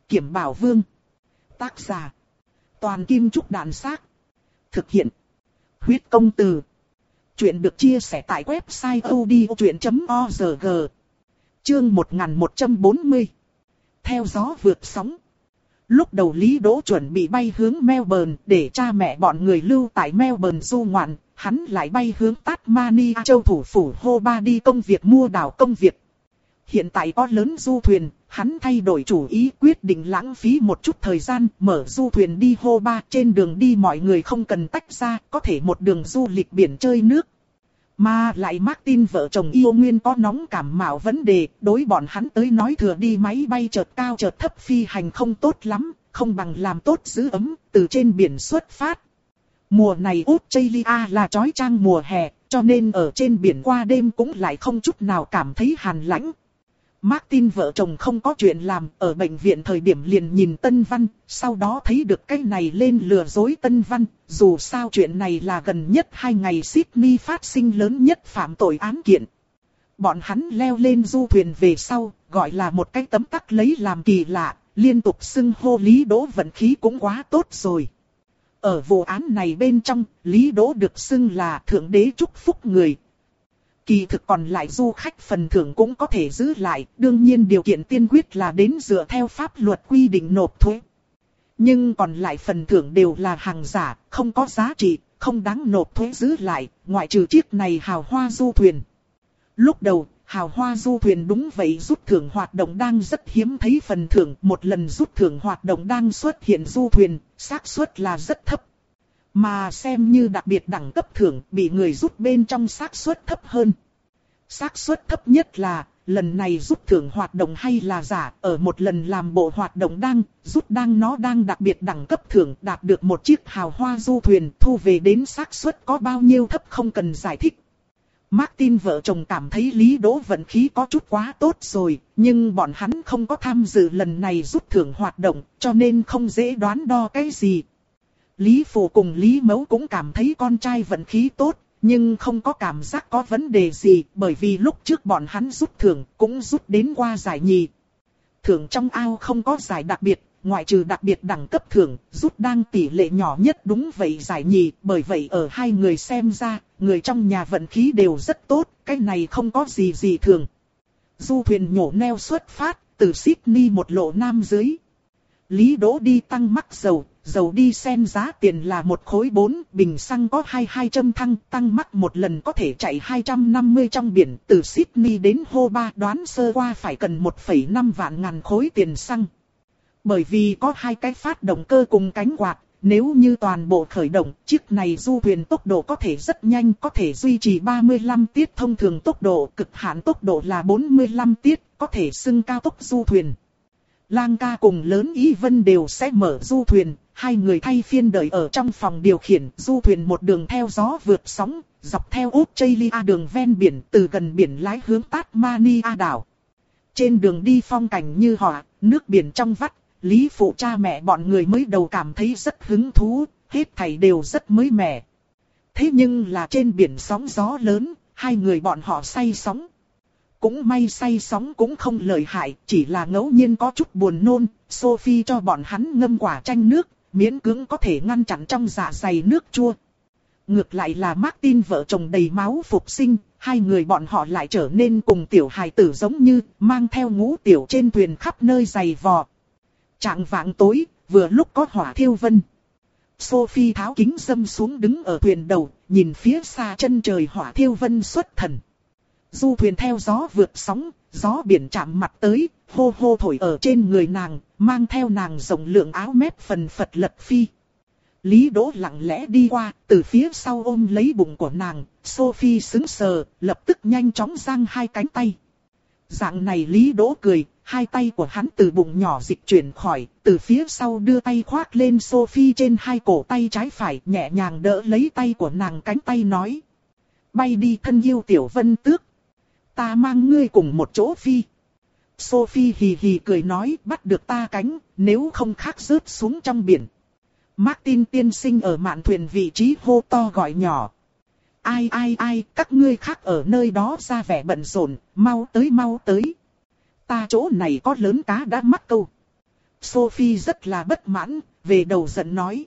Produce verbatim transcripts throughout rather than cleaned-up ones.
Kiểm Bảo Vương. Tác giả. Toàn Kim Trúc Đàn Xác. Thực hiện. Huyết Công Từ. Chuyện được chia sẻ tại website odchuyện chấm org. Chương một nghìn một trăm bốn mươi. Theo gió vượt sóng. Lúc đầu Lý Đỗ chuẩn bị bay hướng Melbourne để cha mẹ bọn người lưu tại Melbourne du ngoạn, hắn lại bay hướng Tasmania châu thủ phủ Hobart đi công việc mua đảo công việc. Hiện tại có lớn du thuyền, hắn thay đổi chủ ý quyết định lãng phí một chút thời gian mở du thuyền đi Hobart, trên đường đi mọi người không cần tách ra, có thể một đường du lịch biển chơi nước. Mà lại Martin vợ chồng yêu nguyên có nóng cảm mạo vấn đề, đối bọn hắn tới nói thừa đi máy bay chợt cao chợt thấp phi hành không tốt lắm, không bằng làm tốt giữ ấm, từ trên biển xuất phát. Mùa này Australia là chói chang mùa hè, cho nên ở trên biển qua đêm cũng lại không chút nào cảm thấy hàn lãnh. Martin vợ chồng không có chuyện làm, ở bệnh viện thời điểm liền nhìn Tân Văn, sau đó thấy được cái này lên lừa dối Tân Văn, dù sao chuyện này là gần nhất hai ngày Sydney phát sinh lớn nhất phạm tội án kiện. Bọn hắn leo lên du thuyền về sau, gọi là một cái tấm tắc lấy làm kỳ lạ, liên tục xưng hô Lý Đỗ vận khí cũng quá tốt rồi. Ở vụ án này bên trong, Lý Đỗ được xưng là thượng đế chúc phúc người. Kỳ thực còn lại du khách phần thưởng cũng có thể giữ lại, đương nhiên điều kiện tiên quyết là đến dựa theo pháp luật quy định nộp thuế. Nhưng còn lại phần thưởng đều là hàng giả, không có giá trị, không đáng nộp thuế giữ lại, ngoại trừ chiếc này hào hoa du thuyền. Lúc đầu, hào hoa du thuyền đúng vậy rút thưởng hoạt động đang rất hiếm thấy phần thưởng, một lần rút thưởng hoạt động đang xuất hiện du thuyền, xác suất là rất thấp. Mà xem như đặc biệt đẳng cấp thưởng bị người rút bên trong xác suất thấp hơn. Xác suất thấp nhất là, lần này rút thưởng hoạt động hay là giả, ở một lần làm bộ hoạt động đang, rút đang nó đang đặc biệt đẳng cấp thưởng đạt được một chiếc hào hoa du thuyền thu về đến xác suất có bao nhiêu thấp không cần giải thích. Martin vợ chồng cảm thấy Lý Đỗ vận khí có chút quá tốt rồi, nhưng bọn hắn không có tham dự lần này rút thưởng hoạt động, cho nên không dễ đoán đo cái gì. Lý Phụ cùng Lý Mẫu cũng cảm thấy con trai vận khí tốt, nhưng không có cảm giác có vấn đề gì, bởi vì lúc trước bọn hắn rút thưởng cũng rút đến qua giải nhì. Thưởng trong ao không có giải đặc biệt, ngoại trừ đặc biệt đẳng cấp thưởng, rút đang tỷ lệ nhỏ nhất đúng vậy giải nhì, bởi vậy ở hai người xem ra, người trong nhà vận khí đều rất tốt, cái này không có gì gì thường. Du thuyền nhổ neo xuất phát, từ Sydney một lộ nam dưới. Lý Đỗ đi tăng mắc dầu, dầu đi sen giá tiền là một khối bốn, bình xăng có hai hai trăm thăng, tăng mắc một lần có thể chạy hai trăm năm mươi trong biển, từ Sydney đến Hobart đoán sơ qua phải cần một phẩy năm vạn ngàn khối tiền xăng. Bởi vì có hai cái phát động cơ cùng cánh quạt, nếu như toàn bộ khởi động, chiếc này du thuyền tốc độ có thể rất nhanh, có thể duy trì ba mươi lăm tiết thông thường tốc độ, cực hạn tốc độ là bốn mươi lăm tiết, có thể xưng cao tốc du thuyền. Lang ca cùng lớn Ý Vân đều sẽ mở du thuyền, hai người thay phiên đợi ở trong phòng điều khiển du thuyền một đường theo gió vượt sóng, dọc theo Australia đường ven biển từ gần biển lái hướng Tasmania đảo. Trên đường đi phong cảnh như họa, nước biển trong vắt, Lý Phụ cha mẹ bọn người mới đầu cảm thấy rất hứng thú, hết thảy đều rất mới mẻ. Thế nhưng là trên biển sóng gió lớn, hai người bọn họ say sóng. Cũng may say sóng cũng không lợi hại, chỉ là ngẫu nhiên có chút buồn nôn, Sophie cho bọn hắn ngâm quả chanh nước, miễn cưỡng có thể ngăn chặn trong dạ dày nước chua. Ngược lại là Martin vợ chồng đầy máu phục sinh, hai người bọn họ lại trở nên cùng tiểu hài tử giống như, mang theo ngũ tiểu trên thuyền khắp nơi giày vò. Trạng vạng tối, vừa lúc có hỏa thiêu vân. Sophie tháo kính râm xuống đứng ở thuyền đầu, nhìn phía xa chân trời hỏa thiêu vân xuất thần. Du thuyền theo gió vượt sóng, gió biển chạm mặt tới, hô hô thổi ở trên người nàng, mang theo nàng rộng lượng áo mép phần phật lật phi. Lý Đỗ lặng lẽ đi qua, từ phía sau ôm lấy bụng của nàng, Sophie sững sờ, lập tức nhanh chóng giang hai cánh tay. Dạng này Lý Đỗ cười, hai tay của hắn từ bụng nhỏ dịch chuyển khỏi, từ phía sau đưa tay khoác lên Sophie trên hai cổ tay trái phải, nhẹ nhàng đỡ lấy tay của nàng cánh tay nói. Bay đi thân yêu tiểu Vân Tước. Ta mang ngươi cùng một chỗ phi. Sophie hì hì cười nói, bắt được ta cánh, nếu không khác rớt xuống trong biển. Martin tiên sinh ở mạn thuyền vị trí hô to gọi nhỏ. Ai ai ai, các ngươi khác ở nơi đó ra vẻ bận rộn, mau tới mau tới. Ta chỗ này có lớn cá đã mắc câu. Sophie rất là bất mãn, về đầu giận nói.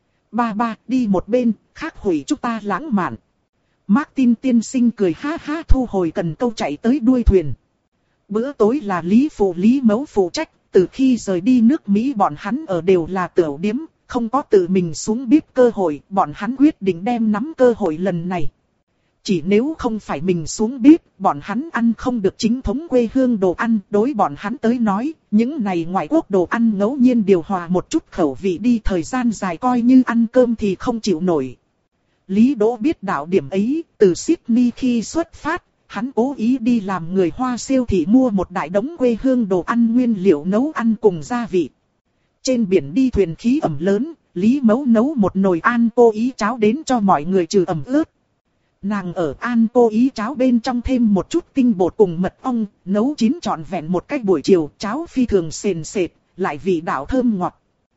Ba ba, đi một bên, khác hủy chúng ta lãng mạn. Martin tiên sinh cười ha ha thu hồi cần câu chạy tới đuôi thuyền. Bữa tối là Lý Phụ Lý Mẫu phụ trách, từ khi rời đi nước Mỹ bọn hắn ở đều là tửu điếm, không có tự mình xuống bếp cơ hội, bọn hắn quyết định đem nắm cơ hội lần này. Chỉ nếu không phải mình xuống bếp, bọn hắn ăn không được chính thống quê hương đồ ăn, đối bọn hắn tới nói, những này ngoại quốc đồ ăn ngẫu nhiên điều hòa một chút khẩu vị đi, thời gian dài coi như ăn cơm thì không chịu nổi. Lý Đỗ biết đạo điểm ấy, từ Sydney khi xuất phát, hắn cố ý đi làm người Hoa siêu thị mua một đại đống quê hương đồ ăn nguyên liệu nấu ăn cùng gia vị. Trên biển đi thuyền khí ẩm lớn, Lý Mẫu nấu một nồi an cô ý cháo đến cho mọi người trừ ẩm ướt. Nàng ở an cô ý cháo bên trong thêm một chút tinh bột cùng mật ong, nấu chín trọn vẹn một cách buổi chiều, cháo phi thường sền sệt, lại vị đạo thơm ngọt.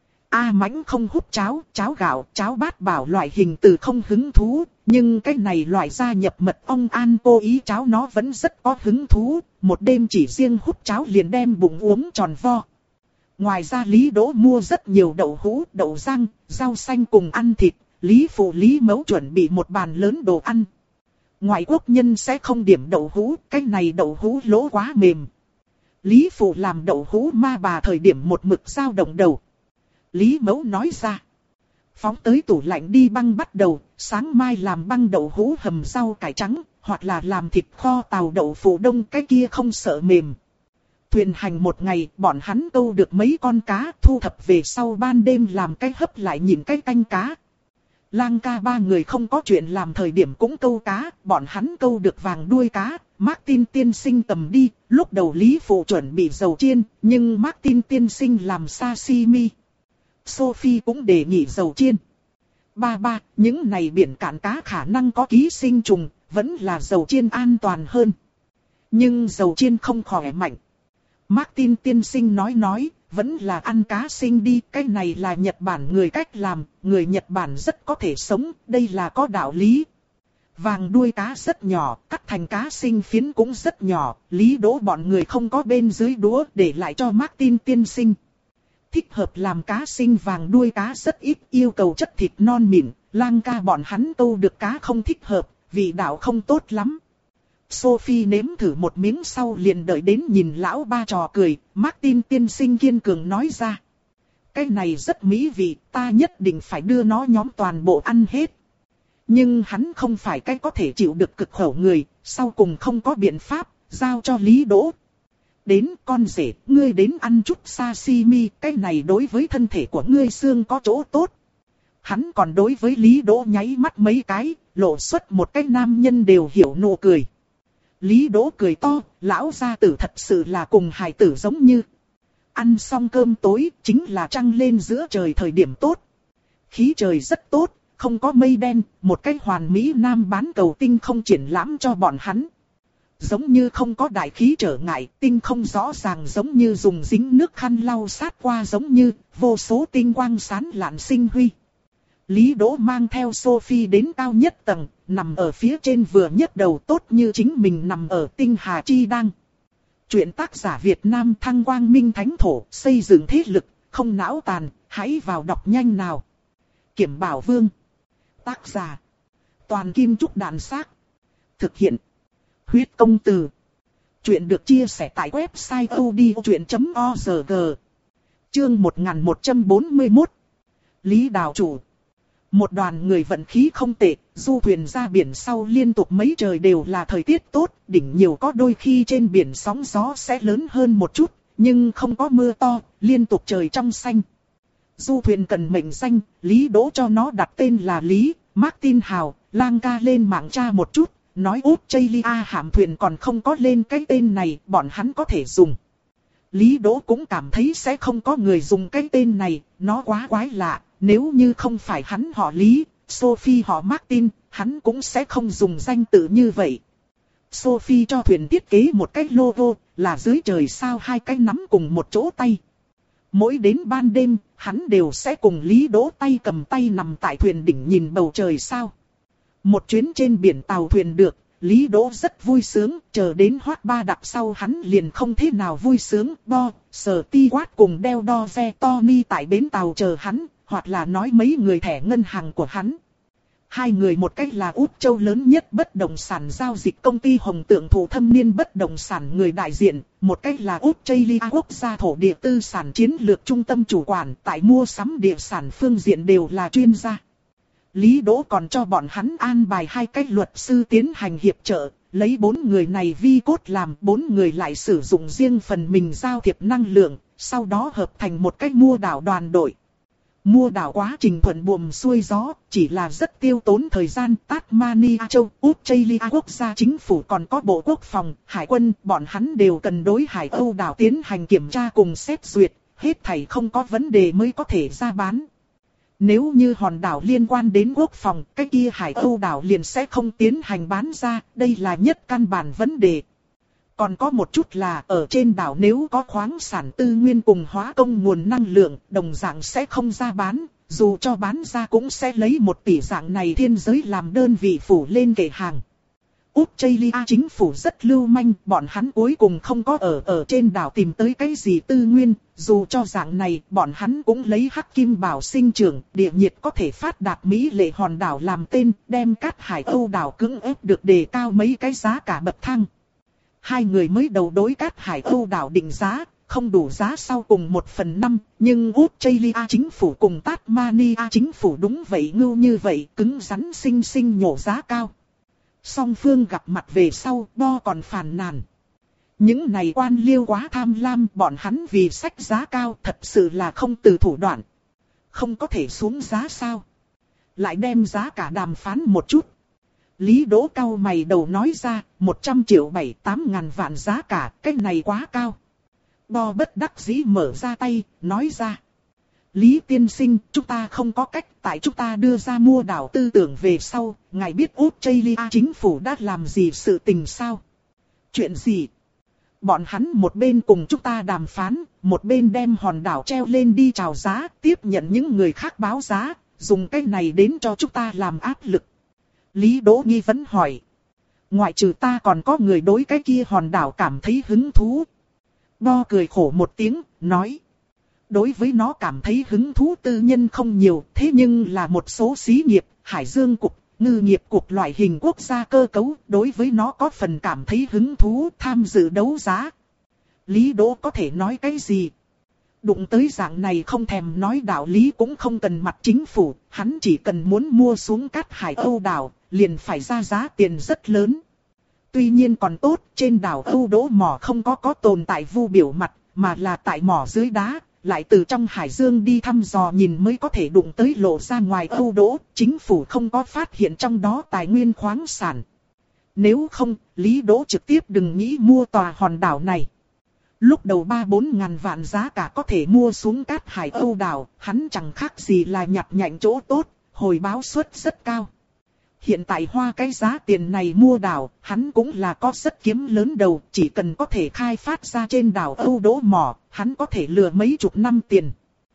A Mãnh không hút cháo, cháo gạo, cháo bát bảo loại hình từ không hứng thú, nhưng cái này loại gia nhập mật ong an cô ý cháo nó vẫn rất có hứng thú, một đêm chỉ riêng hút cháo liền đem bụng uống tròn vo. Ngoài ra Lý Đỗ mua rất nhiều đậu hũ, đậu rang, rau xanh cùng ăn thịt, Lý Phụ Lý Mẫu chuẩn bị một bàn lớn đồ ăn. Ngoại quốc nhân sẽ không điểm đậu hũ, cái này đậu hũ lỗ quá mềm. Lý Phụ làm đậu hũ ma bà thời điểm một mực dao động đầu. Lý Mẫu nói ra. Phóng tới tủ lạnh đi băng bắt đầu, sáng mai làm băng đậu hũ hầm rau cải trắng, hoặc là làm thịt kho tàu đậu phụ đông, cái kia không sợ mềm. Thuyền hành một ngày, bọn hắn câu được mấy con cá, thu thập về sau ban đêm làm cái hấp lại nhìn cái canh cá. Lang ca ba người không có chuyện làm thời điểm cũng câu cá, bọn hắn câu được vàng đuôi cá, Martin tiên sinh cầm đi, lúc đầu Lý Phụ chuẩn bị dầu chiên, nhưng Martin tiên sinh làm sashimi. Sophie cũng đề nghị dầu chiên. Ba ba, những này biển cạn cá khả năng có ký sinh trùng, vẫn là dầu chiên an toàn hơn. Nhưng dầu chiên không khỏe mạnh. Martin tiên sinh nói nói, vẫn là ăn cá sinh đi, cái này là Nhật Bản người cách làm, người Nhật Bản rất có thể sống, đây là có đạo lý. Vàng đuôi cá rất nhỏ, cắt thành cá sinh phiến cũng rất nhỏ, Lý Đỗ bọn người không có bên dưới đũa để lại cho Martin tiên sinh. Thích hợp làm cá sinh vàng đuôi cá rất ít, yêu cầu chất thịt non mịn, Lang ca bọn hắn câu được cá không thích hợp, vị đạo không tốt lắm. Sophie nếm thử một miếng sau liền đợi đến nhìn lão ba trò cười, Martin tiên sinh kiên cường nói ra. Cái này rất mỹ vị, ta nhất định phải đưa nó nhóm toàn bộ ăn hết. Nhưng hắn không phải cái có thể chịu được cực khẩu người, sau cùng không có biện pháp, giao cho Lý Đỗ. Đến con rể, ngươi đến ăn chút sashimi, cái này đối với thân thể của ngươi xương có chỗ tốt. Hắn còn đối với Lý Đỗ nháy mắt mấy cái, lộ xuất một cái nam nhân đều hiểu nụ cười. Lý Đỗ cười to, lão gia tử thật sự là cùng hài tử giống như. Ăn xong cơm tối, chính là trăng lên giữa trời thời điểm tốt. Khí trời rất tốt, không có mây đen, một cái hoàn mỹ nam bán cầu tinh không triển lãm cho bọn hắn. Giống như không có đại khí trở ngại, tinh không rõ ràng giống như dùng dính nước khăn lau sát qua giống như, vô số tinh quang sáng lạn sinh huy. Lý Đỗ mang theo Sophie đến cao nhất tầng, nằm ở phía trên vừa nhất đầu tốt như chính mình nằm ở tinh hà chi đăng. Chuyện tác giả Việt Nam Thăng Quang Minh Thánh Thổ, xây dựng thế lực, không não tàn, hãy vào đọc nhanh nào. Kiểm Bảo Vương. Tác giả. Toàn Kim Trúc Đàn Xác. Thực hiện. Huyết Công Từ. Chuyện được chia sẻ tại website odchuyện chấm org. Chương một nghìn một trăm bốn mươi mốt. Lý Đào Chủ. Một đoàn người vận khí không tệ, du thuyền ra biển sau liên tục mấy trời đều là thời tiết tốt, đỉnh nhiều có đôi khi trên biển sóng gió sẽ lớn hơn một chút, nhưng không có mưa to, liên tục trời trong xanh. Du thuyền cần mệnh danh, Lý Đỗ cho nó đặt tên là Lý, Martin Hào, Lang ca lên mạng tra một chút, nói Australia hạm thuyền còn không có lên cái tên này, bọn hắn có thể dùng. Lý Đỗ cũng cảm thấy sẽ không có người dùng cái tên này, nó quá quái lạ. Nếu như không phải hắn họ Lý, Sophie họ Martin, hắn cũng sẽ không dùng danh tự như vậy. Sophie cho thuyền thiết kế một cái logo, là dưới trời sao hai cái nắm cùng một chỗ tay. Mỗi đến ban đêm, hắn đều sẽ cùng Lý Đỗ tay cầm tay nằm tại thuyền đỉnh nhìn bầu trời sao. Một chuyến trên biển tàu thuyền được, Lý Đỗ rất vui sướng, chờ đến Hoác Ba Đạp sau hắn liền không thế nào vui sướng. Bo, Sở Ti Quát cùng đeo đo ve Tony tại bến tàu chờ hắn, hoặc là nói mấy người thẻ ngân hàng của hắn. Hai người một cách là Úc Châu lớn nhất bất động sản giao dịch công ty Hồng Tượng Thủ Thâm Niên bất động sản người đại diện, một cách là Australia quốc gia thổ địa tư sản chiến lược trung tâm chủ quản tại mua sắm địa sản phương diện đều là chuyên gia. Lý Đỗ còn cho bọn hắn an bài hai cách luật sư tiến hành hiệp trợ, lấy bốn người này vi cốt làm, bốn người lại sử dụng riêng phần mình giao thiệp năng lượng, sau đó hợp thành một cách mua đảo đoàn đội. Mua đảo quá trình thuận buồm xuôi gió, chỉ là rất tiêu tốn thời gian. Tasmania châu, Australia quốc gia chính phủ còn có bộ quốc phòng, hải quân, bọn hắn đều cần đối Hải Âu đảo tiến hành kiểm tra cùng xét duyệt, hết thảy không có vấn đề mới có thể ra bán. Nếu như hòn đảo liên quan đến quốc phòng, cái kia Hải Âu đảo liền sẽ không tiến hành bán ra, đây là nhất căn bản vấn đề. Còn có một chút là ở trên đảo nếu có khoáng sản tư nguyên cùng hóa công nguồn năng lượng, đồng dạng sẽ không ra bán, dù cho bán ra cũng sẽ lấy một tỷ dạng này thiên giới làm đơn vị phủ lên kệ hàng. Australia chính phủ rất lưu manh, bọn hắn cuối cùng không có ở ở trên đảo tìm tới cái gì tư nguyên, dù cho dạng này bọn hắn cũng lấy hắc kim bảo sinh trưởng, địa nhiệt có thể phát đạt mỹ lệ hòn đảo làm tên, đem cát Hải Âu đảo cưỡng ép được đề cao mấy cái giá cả bậc thang. Hai người mới đầu đối cát Hải Âu đảo định giá, không đủ giá sau cùng một phần năm, nhưng Australia chính phủ cùng Tasmania chính phủ đúng vậy ngưu như vậy, cứng rắn xinh xinh nhổ giá cao. Song phương gặp mặt về sau, Bo còn phàn nàn. Những này quan liêu quá tham lam, bọn hắn vì sách giá cao thật sự là không từ thủ đoạn. Không có thể xuống giá sao? Lại đem giá cả đàm phán một chút. Lý Đỗ cau mày đầu nói ra, một trăm triệu bảy tám ngàn vạn giá cả, cái này quá cao. Bo bất đắc dĩ mở ra tay, nói ra. Lý tiên sinh, chúng ta không có cách, tại chúng ta đưa ra mua đảo tư tưởng về sau, ngài biết Australia chính phủ đã làm gì sự tình sao? Chuyện gì? Bọn hắn một bên cùng chúng ta đàm phán, một bên đem hòn đảo treo lên đi chào giá, tiếp nhận những người khác báo giá, dùng cái này đến cho chúng ta làm áp lực. Lý Đỗ nghi vấn hỏi. Ngoại trừ ta còn có người đối cái kia hòn đảo cảm thấy hứng thú. Bo cười khổ một tiếng, nói. Đối với nó cảm thấy hứng thú tư nhân không nhiều, thế nhưng là một số xí nghiệp, hải dương cục, ngư nghiệp cục loại hình quốc gia cơ cấu, đối với nó có phần cảm thấy hứng thú tham dự đấu giá. Lý Đỗ có thể nói cái gì? Đụng tới dạng này không thèm nói đạo lý cũng không cần mặt chính phủ, hắn chỉ cần muốn mua xuống cát Hải Âu đảo, liền phải ra giá tiền rất lớn. Tuy nhiên còn tốt, trên đảo Âu Đỗ mỏ không có có tồn tại vu biểu mặt, mà là tại mỏ dưới đá, lại từ trong hải dương đi thăm dò nhìn mới có thể đụng tới lộ ra ngoài Âu Đỗ, chính phủ không có phát hiện trong đó tài nguyên khoáng sản. Nếu không, Lý Đỗ trực tiếp đừng nghĩ mua tòa hòn đảo này. Lúc đầu ba bốn ngàn vạn giá cả có thể mua xuống cát Hải Âu đảo, hắn chẳng khác gì là nhặt nhạnh chỗ tốt, hồi báo suất rất cao. Hiện tại hoa cái giá tiền này mua đảo, hắn cũng là có rất kiếm lớn đầu, chỉ cần có thể khai phát ra trên đảo Âu Đỗ mỏ, hắn có thể lừa mấy chục năm tiền.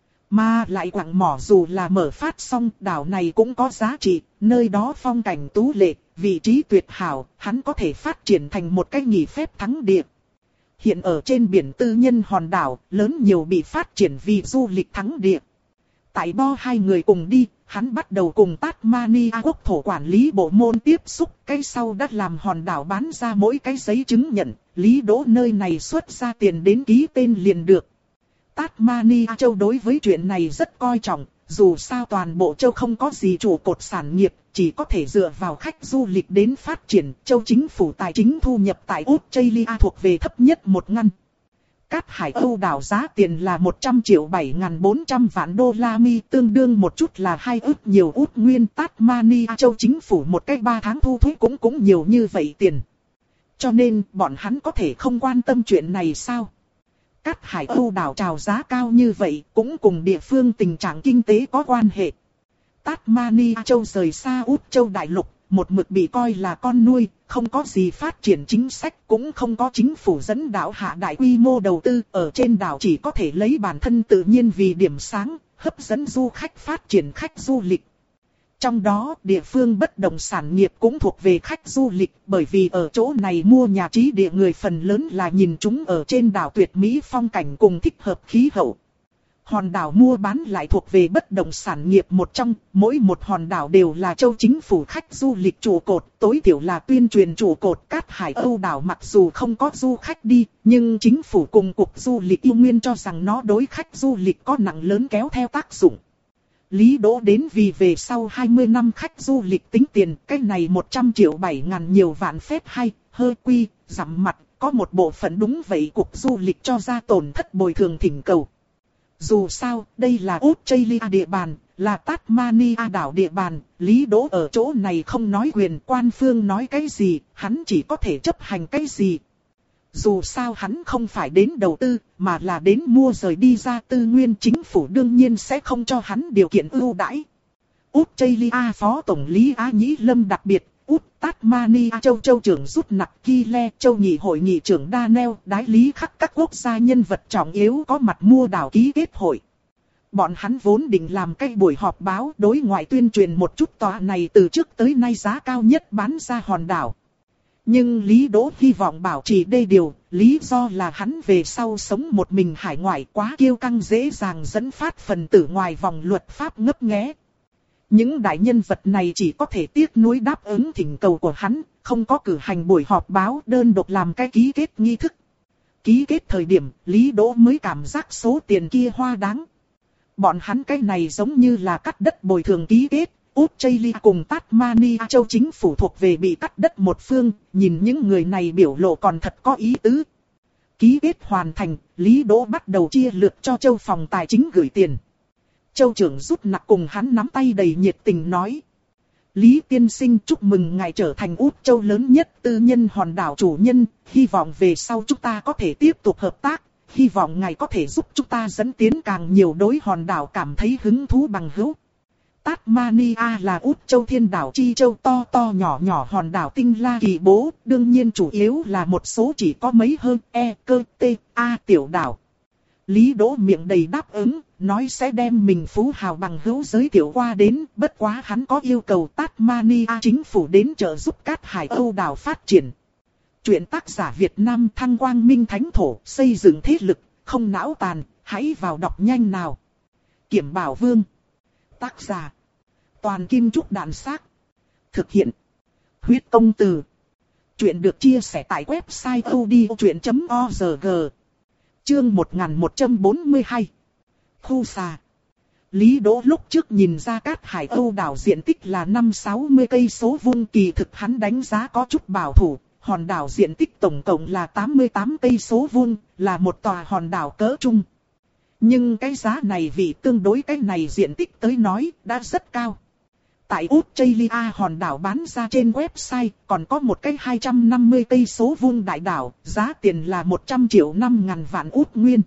Mà lại quặng mỏ dù là mở phát xong, đảo này cũng có giá trị, nơi đó phong cảnh tú lệ, vị trí tuyệt hảo, hắn có thể phát triển thành một cái nghỉ phép thắng địa. Hiện ở trên biển tư nhân hòn đảo, lớn nhiều bị phát triển vì du lịch thắng địa. Tại Bo hai người cùng đi, hắn bắt đầu cùng Tasmania quốc thổ quản lý bộ môn tiếp xúc, cái sau đã làm hòn đảo bán ra mỗi cái giấy chứng nhận, Lý Đỗ nơi này xuất ra tiền đến ký tên liền được. Tasmania châu đối với chuyện này rất coi trọng, dù sao toàn bộ châu không có gì trụ cột sản nghiệp, chỉ có thể dựa vào khách du lịch đến phát triển, châu chính phủ tài chính thu nhập tại Australia thuộc về thấp nhất một ngăn. Cát Hải Âu đảo giá tiền là một trăm triệu bảy nghìn bốn trăm vạn đô la Mi, tương đương một chút là hai ức nhiều út nguyên. Tasmania châu chính phủ một cách ba tháng thu thuế cũng cũng nhiều như vậy tiền. Cho nên bọn hắn có thể không quan tâm chuyện này sao? Cát Hải Âu đảo chào giá cao như vậy cũng cùng địa phương tình trạng kinh tế có quan hệ. Tasmania châu rời xa Úc châu đại lục, một mực bị coi là con nuôi, không có gì phát triển chính sách, cũng không có chính phủ dẫn đảo hạ đại quy mô đầu tư, ở trên đảo chỉ có thể lấy bản thân tự nhiên vì điểm sáng, hấp dẫn du khách phát triển khách du lịch. Trong đó, địa phương bất động sản nghiệp cũng thuộc về khách du lịch, bởi vì ở chỗ này mua nhà trí địa người phần lớn là nhìn chúng ở trên đảo tuyệt mỹ phong cảnh cùng thích hợp khí hậu. Hòn đảo mua bán lại thuộc về bất động sản nghiệp một trong, mỗi một hòn đảo đều là châu chính phủ khách du lịch trụ cột, tối thiểu là tuyên truyền trụ cột. Cát Hải Âu đảo mặc dù không có du khách đi, nhưng chính phủ cùng cục du lịch yêu nguyên cho rằng nó đối khách du lịch có nặng lớn kéo theo tác dụng. Lý Đỗ đến vì về sau hai mươi năm khách du lịch tính tiền, cái này một trăm triệu bảy ngàn nhiều vạn phép hay, hơi quy, giảm mặt, có một bộ phận đúng vậy cục du lịch cho ra tổn thất bồi thường thỉnh cầu. Dù sao, đây là Australia địa bàn, là Tasmania đảo địa bàn, Lý Đỗ ở chỗ này không nói quyền, quan phương nói cái gì, hắn chỉ có thể chấp hành cái gì. Dù sao hắn không phải đến đầu tư, mà là đến mua rời đi ra tư nguyên, chính phủ đương nhiên sẽ không cho hắn điều kiện ưu đãi. Australia Phó Tổng lý Á Nhĩ Lâm đặc biệt, Út Tasmania Châu Châu trưởng rút nặc Kile, Châu Nghị hội nghị trưởng Daniel, đái lý khắc các quốc gia nhân vật trọng yếu có mặt mua đảo ký kết hội. Bọn hắn vốn định làm cái buổi họp báo đối ngoại tuyên truyền một chút tòa này từ trước tới nay giá cao nhất bán ra hòn đảo. Nhưng Lý Đỗ hy vọng bảo trì đê điều, lý do là hắn về sau sống một mình hải ngoại quá kiêu căng dễ dàng dẫn phát phần tử ngoài vòng luật pháp ngấp nghé. Những đại nhân vật này chỉ có thể tiếc nuối đáp ứng thỉnh cầu của hắn, không có cử hành buổi họp báo đơn độc làm cái ký kết nghi thức. Ký kết thời điểm, Lý Đỗ mới cảm giác số tiền kia hoa đáng. Bọn hắn cái này giống như là cắt đất bồi thường ký kết. Australia cùng Tasmania châu chính phủ thuộc về bị cắt đất một phương, nhìn những người này biểu lộ còn thật có ý tứ. Ký kết hoàn thành, Lý Đỗ bắt đầu chia lượt cho châu phòng tài chính gửi tiền. Châu trưởng rút nặc cùng hắn nắm tay đầy nhiệt tình nói. Lý tiên sinh chúc mừng ngài trở thành Út Châu lớn nhất tư nhân hòn đảo chủ nhân, hy vọng về sau chúng ta có thể tiếp tục hợp tác, hy vọng ngài có thể giúp chúng ta dẫn tiến càng nhiều đối hòn đảo cảm thấy hứng thú bằng hữu. Tasmania là Út Châu thiên đảo chi châu to to nhỏ nhỏ hòn đảo tinh la kỳ bố, đương nhiên chủ yếu là một số chỉ có mấy hơn e, cơ, t, a tiểu đảo. Lý Đỗ miệng đầy đáp ứng, nói sẽ đem mình phú hào bằng hữu giới thiệu qua đến, bất quá hắn có yêu cầu Tasmania chính phủ đến trợ giúp Cát Hải Âu đảo phát triển. Chuyện tác giả Việt Nam Thăng Quang Minh Thánh Thổ, xây dựng thế lực, không não tàn, hãy vào đọc nhanh nào. Kiểm Bảo Vương. Tác giả Toàn Kim Trúc Đạn Xác. Thực hiện Huyết Công Từ. Chuyện được chia sẻ tại website odchuyện chấm org. Chương một nghìn một trăm bốn mươi hai. Khu xà. Lý Đỗ lúc trước nhìn ra Cát Hải Âu đảo diện tích là năm sáu mươi cây số vuông, kỳ thực hắn đánh giá có chút bảo thủ. Hòn đảo diện tích tổng cộng là tám mươi tám cây số vuông, là một tòa hòn đảo cỡ trung. Nhưng cái giá này vì tương đối cái này diện tích tới nói đã rất cao. Tại Australia hòn đảo bán ra trên website còn có một cái hai trăm năm mươi cây số vuông đại đảo, giá tiền là một trăm triệu năm ngàn vạn út nguyên.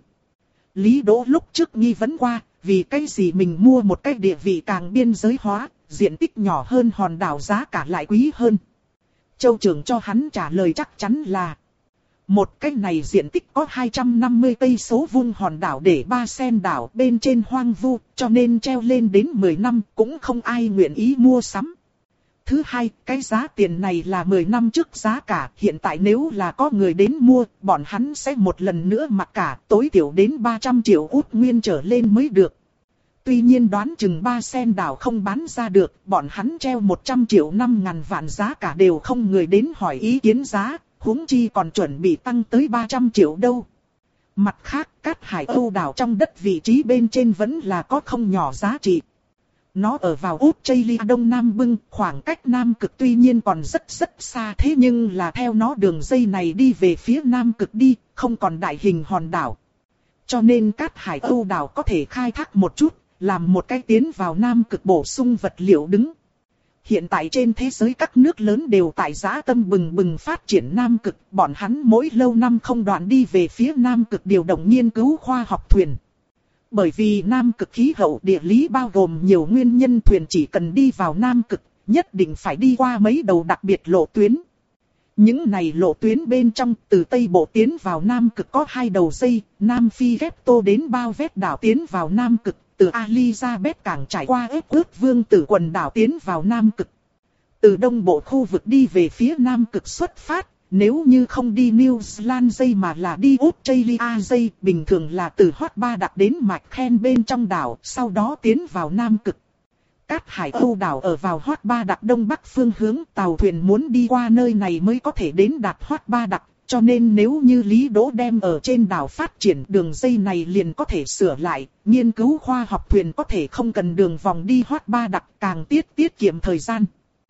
Lý Đỗ lúc trước nghi vấn qua, vì cái gì mình mua một cái địa vị càng biên giới hóa, diện tích nhỏ hơn hòn đảo giá cả lại quý hơn. Châu trưởng cho hắn trả lời chắc chắn là một cái này diện tích có hai trăm năm mươi cây số vuông hòn đảo để ba sen đảo bên trên hoang vu, cho nên treo lên đến mười năm cũng không ai nguyện ý mua sắm. Thứ hai, cái giá tiền này là mười năm trước giá cả, hiện tại nếu là có người đến mua, bọn hắn sẽ một lần nữa mặc cả, tối thiểu đến ba trăm triệu út nguyên trở lên mới được. Tuy nhiên đoán chừng ba sen đảo không bán ra được, bọn hắn treo một trăm triệu năm ngàn vạn giá cả đều không người đến hỏi ý kiến giá. Huống chi còn chuẩn bị tăng tới ba trăm triệu đâu. Mặt khác, Cát Hải Âu đảo trong đất vị trí bên trên vẫn là có không nhỏ giá trị. Nó ở vào Australia Đông Nam Bưng, khoảng cách Nam Cực tuy nhiên còn rất rất xa, thế nhưng là theo nó đường dây này đi về phía Nam Cực đi, không còn đại hình hòn đảo. Cho nên Cát Hải Âu đảo có thể khai thác một chút, làm một cái tiến vào Nam Cực bổ sung vật liệu đứng. Hiện tại trên thế giới các nước lớn đều tại dã tâm bừng bừng phát triển Nam Cực, bọn hắn mỗi lâu năm không đoạn đi về phía Nam Cực điều động nghiên cứu khoa học thuyền. Bởi vì Nam Cực khí hậu địa lý bao gồm nhiều nguyên nhân, thuyền chỉ cần đi vào Nam Cực, nhất định phải đi qua mấy đầu đặc biệt lộ tuyến. Những này lộ tuyến bên trong, từ Tây Bộ tiến vào Nam Cực có hai đầu dây, Nam Phi ghép tô đến bao vét đảo tiến vào Nam Cực, từ Elizabeth cảng trải qua ép ước vương tử quần đảo tiến vào Nam Cực. Từ đông bộ khu vực đi về phía Nam Cực xuất phát, nếu như không đi New Zealand dây mà là đi Australia dây, bình thường là từ Hot Ba Đặc đến Mạch Khen bên trong đảo, sau đó tiến vào Nam Cực. Cát Hải Âu đảo ở vào Hot Ba Đặc đông bắc phương hướng, tàu thuyền muốn đi qua nơi này mới có thể đến đạt Hot Ba Đặc, cho nên nếu như Lý Đỗ đem ở trên đảo phát triển đường dây này liền có thể sửa lại, nghiên cứu khoa học thuyền có thể không cần đường vòng đi Hot Ba Đặc, càng tiết tiết kiệm thời gian.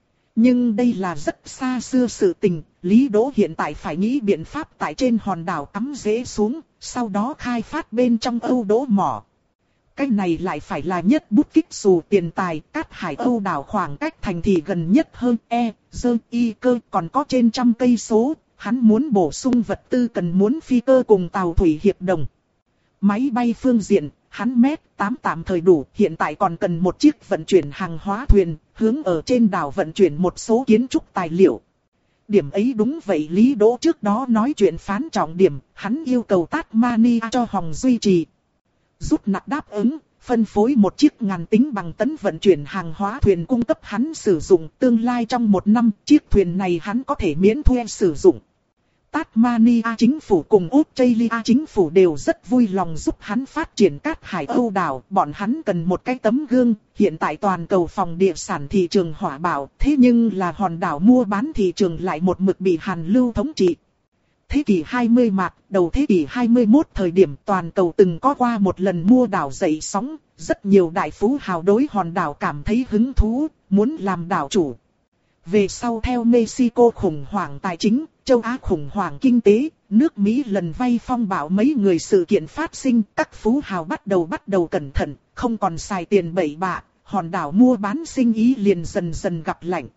Nhưng đây là rất xa xưa sự tình, Lý Đỗ hiện tại phải nghĩ biện pháp tại trên hòn đảo cắm rễ xuống, sau đó khai phát bên trong Âu đỗ mỏ. Cái này lại phải là nhất bút kích xù tiền tài, Cát Hải Âu đảo khoảng cách thành thị gần nhất hơn E, dơ, y cơ còn có trên trăm cây số, hắn muốn bổ sung vật tư cần muốn phi cơ cùng tàu thủy hiệp đồng. Máy bay phương diện, hắn mét tám tạm thời đủ, hiện tại còn cần một chiếc vận chuyển hàng hóa thuyền, hướng ở trên đảo vận chuyển một số kiến trúc tài liệu. Điểm ấy đúng vậy, Lý Đỗ trước đó nói chuyện phán trọng điểm, hắn yêu cầu Tasmania cho Hồng duy trì. Rút nặc đáp ứng, phân phối một chiếc ngàn tính bằng tấn vận chuyển hàng hóa thuyền cung cấp hắn sử dụng, tương lai trong một năm, chiếc thuyền này hắn có thể miễn thuê sử dụng. Tasmania chính phủ cùng Australia chính phủ đều rất vui lòng giúp hắn phát triển Cát Hải Âu đảo, bọn hắn cần một cái tấm gương, hiện tại toàn cầu phòng địa sản thị trường hỏa bạo, thế nhưng là hòn đảo mua bán thị trường lại một mực bị Hàn Lưu thống trị. Thế kỷ hai mươi mạc, đầu thế kỷ hai mươi mốt thời điểm toàn cầu từng có qua một lần mua đảo dậy sóng, rất nhiều đại phú hào đối hòn đảo cảm thấy hứng thú, muốn làm đảo chủ. Về sau theo Mexico khủng hoảng tài chính, châu Á khủng hoảng kinh tế, nước Mỹ lần vay phong bạo mấy người sự kiện phát sinh, các phú hào bắt đầu bắt đầu cẩn thận, không còn xài tiền bậy bạ, hòn đảo mua bán sinh ý liền dần dần gặp lạnh.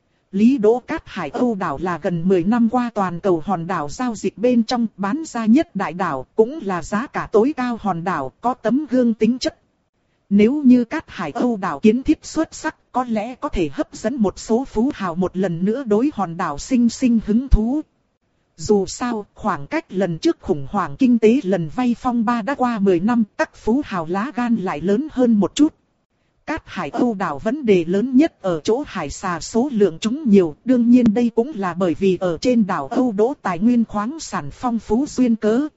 Lý Đỗ Cát Hải Âu đảo là gần mười năm qua toàn cầu hòn đảo giao dịch bên trong bán ra nhất đại đảo, cũng là giá cả tối cao hòn đảo, có tấm gương tính chất. Nếu như Cát Hải Âu đảo kiến thiết xuất sắc, có lẽ có thể hấp dẫn một số phú hào một lần nữa đối hòn đảo sinh sinh hứng thú. Dù sao, khoảng cách lần trước khủng hoảng kinh tế lần vay phong ba đã qua mười năm, các phú hào lá gan lại lớn hơn một chút. Cát Hải Âu đảo vấn đề lớn nhất ở chỗ hải xà số lượng chúng nhiều, đương nhiên đây cũng là bởi vì ở trên đảo Âu đỗ tài nguyên khoáng sản phong phú duyên cớ.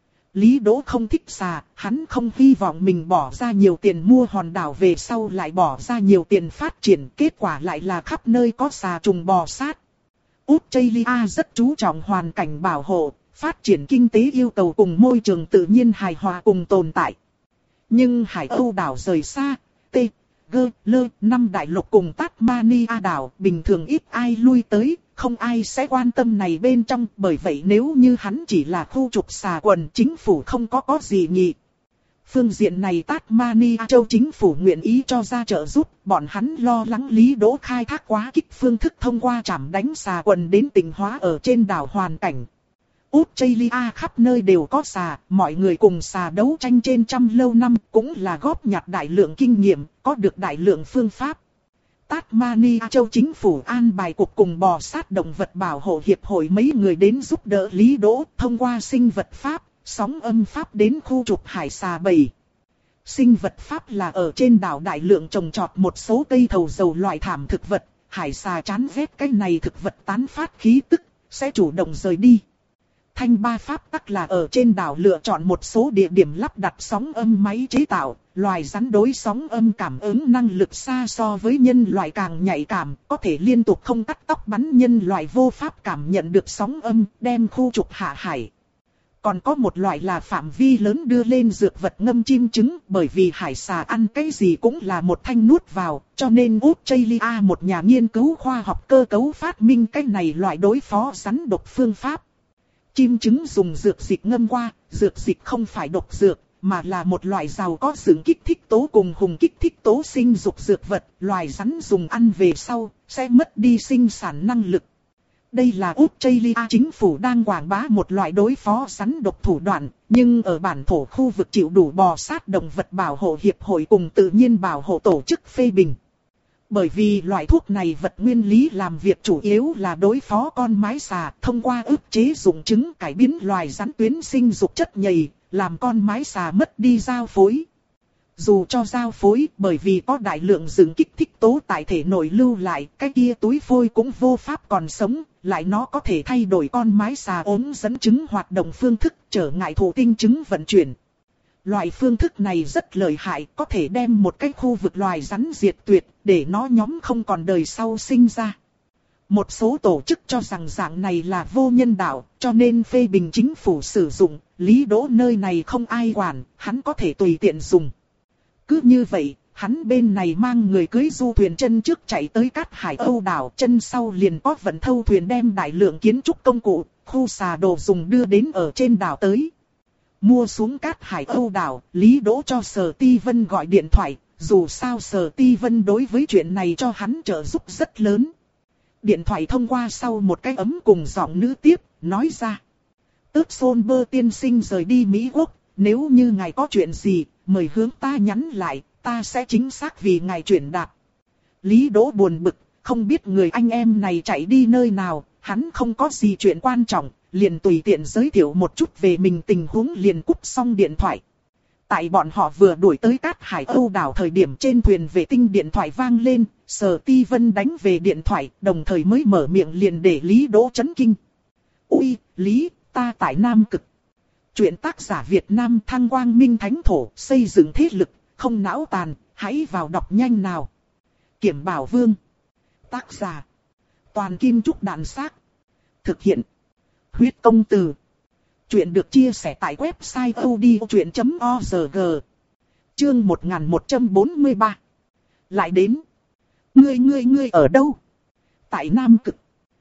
Lý Đỗ không thích xà, hắn không hy vọng mình bỏ ra nhiều tiền mua hòn đảo về sau lại bỏ ra nhiều tiền phát triển, kết quả lại là khắp nơi có xà trùng bò sát. Australia rất chú trọng hoàn cảnh bảo hộ, phát triển kinh tế yêu cầu cùng môi trường tự nhiên hài hòa cùng tồn tại. Nhưng Hải Âu đảo rời xa, T, G, L, năm đại lục cùng Tasmania đảo bình thường ít ai lui tới, không ai sẽ quan tâm này bên trong, bởi vậy nếu như hắn chỉ là khu trục xà quần chính phủ không có có gì nhỉ. Phương diện này Tasmania châu chính phủ nguyện ý cho ra trợ giúp, bọn hắn lo lắng Lý Đỗ khai thác quá kích phương thức thông qua trảm đánh xà quần đến tỉnh hóa ở trên đảo hoàn cảnh. Australia khắp nơi đều có xà, mọi người cùng xà đấu tranh trên trăm lâu năm cũng là góp nhặt đại lượng kinh nghiệm, có được đại lượng phương pháp. Tasmania châu chính phủ an bài cục cùng bò sát động vật bảo hộ hiệp hội mấy người đến giúp đỡ Lý Đỗ thông qua sinh vật pháp, sóng âm pháp đến khu trục hải xà bầy. Sinh vật pháp là ở trên đảo đại lượng trồng trọt một số cây thầu dầu loại thảm thực vật, hải xà chán ghét cái này thực vật tán phát khí tức, sẽ chủ động rời đi. Thanh ba pháp tắc là ở trên đảo lựa chọn một số địa điểm lắp đặt sóng âm máy chế tạo, loài rắn đối sóng âm cảm ứng năng lực xa so với nhân loại càng nhạy cảm, có thể liên tục không cắt tóc bắn nhân loại vô pháp cảm nhận được sóng âm, đem khu trục hạ hải. Còn có một loại là phạm vi lớn đưa lên dược vật ngâm chim trứng, bởi vì hải xà ăn cái gì cũng là một thanh nuốt vào, cho nên Australia một nhà nghiên cứu khoa học cơ cấu phát minh cái này loại đối phó rắn độc phương pháp. Chim trứng dùng dược dịch ngâm qua, dược dịch không phải độc dược, mà là một loại giàu có dưỡng kích thích tố cùng hùng kích thích tố sinh dục dược vật, loài rắn dùng ăn về sau, sẽ mất đi sinh sản năng lực. Đây là Australia chính phủ đang quảng bá một loại đối phó rắn độc thủ đoạn, nhưng ở bản thổ khu vực chịu đủ bò sát động vật bảo hộ hiệp hội cùng tự nhiên bảo hộ tổ chức phê bình. Bởi vì loại thuốc này vật nguyên lý làm việc chủ yếu là đối phó con mái xà, thông qua ức chế dụng trứng cải biến loài rắn tuyến sinh dục chất nhầy, làm con mái xà mất đi giao phối. Dù cho giao phối, bởi vì có đại lượng dưỡng kích thích tố tại thể nội lưu lại, cái kia túi phôi cũng vô pháp còn sống, lại nó có thể thay đổi con mái xà ốm dẫn trứng hoạt động phương thức, trở ngại thụ tinh trứng vận chuyển. Loại phương thức này rất lợi hại, có thể đem một cái khu vực loài rắn diệt tuyệt, để nó nhóm không còn đời sau sinh ra. Một số tổ chức cho rằng dạng này là vô nhân đạo, cho nên phê bình chính phủ sử dụng, Lý Đỗ nơi này không ai quản, hắn có thể tùy tiện dùng. Cứ như vậy, hắn bên này mang người cưới du thuyền chân trước chạy tới Cát Hải Âu đảo, chân sau liền có vận thâu thuyền đem đại lượng kiến trúc công cụ, khu xà đồ dùng đưa đến ở trên đảo tới. Mua xuống Cát Hải Âu đảo, Lý Đỗ cho Sở Ti Vân gọi điện thoại, dù sao Sở Ti Vân đối với chuyện này cho hắn trợ giúp rất lớn. Điện thoại thông qua sau một cái ấm cùng giọng nữ tiếp, nói ra. Tước Sôn Bơ tiên sinh rời đi Mỹ Quốc, nếu như ngài có chuyện gì, mời hướng ta nhắn lại, ta sẽ chính xác vì ngài chuyển đạt. Lý Đỗ buồn bực, không biết người anh em này chạy đi nơi nào, hắn không có gì chuyện quan trọng, liền tùy tiện giới thiệu một chút về mình tình huống liền cúp xong điện thoại. Tại bọn họ vừa đuổi tới Cát Hải Âu đảo thời điểm trên thuyền vệ tinh điện thoại vang lên, Sở Ti Vân đánh về điện thoại, đồng thời mới mở miệng liền để Lý Đỗ chấn kinh. Ui, Lý, ta tại Nam Cực. Chuyện tác giả Việt Nam Thăng Quang Minh Thánh Thổ, xây dựng thế lực, không não tàn, hãy vào đọc nhanh nào. Kiểm Bảo Vương. Tác giả. Toàn Kim Trúc Đạn Xác. Thực hiện. Huyết Công Từ. Chuyện được chia sẻ tại website odchuyện chấm org. Chương một nghìn một trăm bốn mươi ba. Lại đến. Ngươi ngươi ngươi ở đâu? Tại Nam Cực.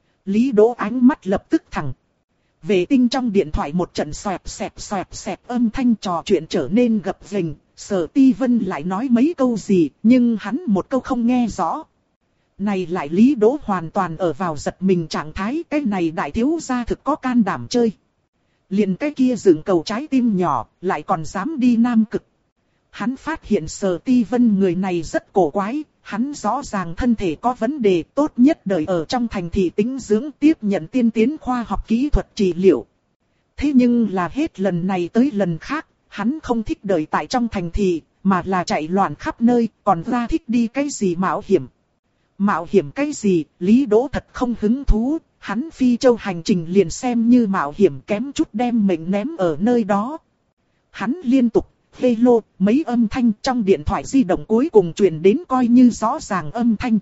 Lý Đỗ ánh mắt lập tức thẳng. Vệ tinh trong điện thoại một trận xoẹt xẹt xoẹt xẹt âm thanh trò chuyện trở nên gập ghềnh. Sở Ti Vân lại nói mấy câu gì, nhưng hắn một câu không nghe rõ. Này lại Lý Đỗ hoàn toàn ở vào giật mình trạng thái, cái này đại thiếu gia thực có can đảm chơi. Liền cái kia dựng cầu trái tim nhỏ, lại còn dám đi Nam Cực. Hắn phát hiện Sở Ti Vân người này rất cổ quái, hắn rõ ràng thân thể có vấn đề, tốt nhất đợi ở trong thành thị tĩnh dưỡng tiếp nhận tiên tiến khoa học kỹ thuật trị liệu. Thế nhưng là hết lần này tới lần khác, hắn không thích đợi tại trong thành thị, mà là chạy loạn khắp nơi, còn ra thích đi cái gì mạo hiểm. Mạo hiểm cái gì, Lý Đỗ thật không hứng thú, hắn Phi Châu hành trình liền xem như mạo hiểm kém chút đem mình ném ở nơi đó. Hắn liên tục, hello, mấy âm thanh trong điện thoại di động cuối cùng truyền đến coi như rõ ràng âm thanh.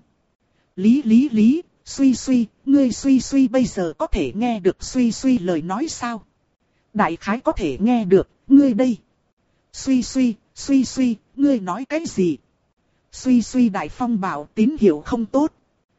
Lý lý lý, suy suy, ngươi suy suy bây giờ có thể nghe được suy suy lời nói sao? Đại khái có thể nghe được, ngươi đây. Suy suy, suy suy, ngươi nói cái gì? Suy suy đại phong bảo tín hiệu không tốt.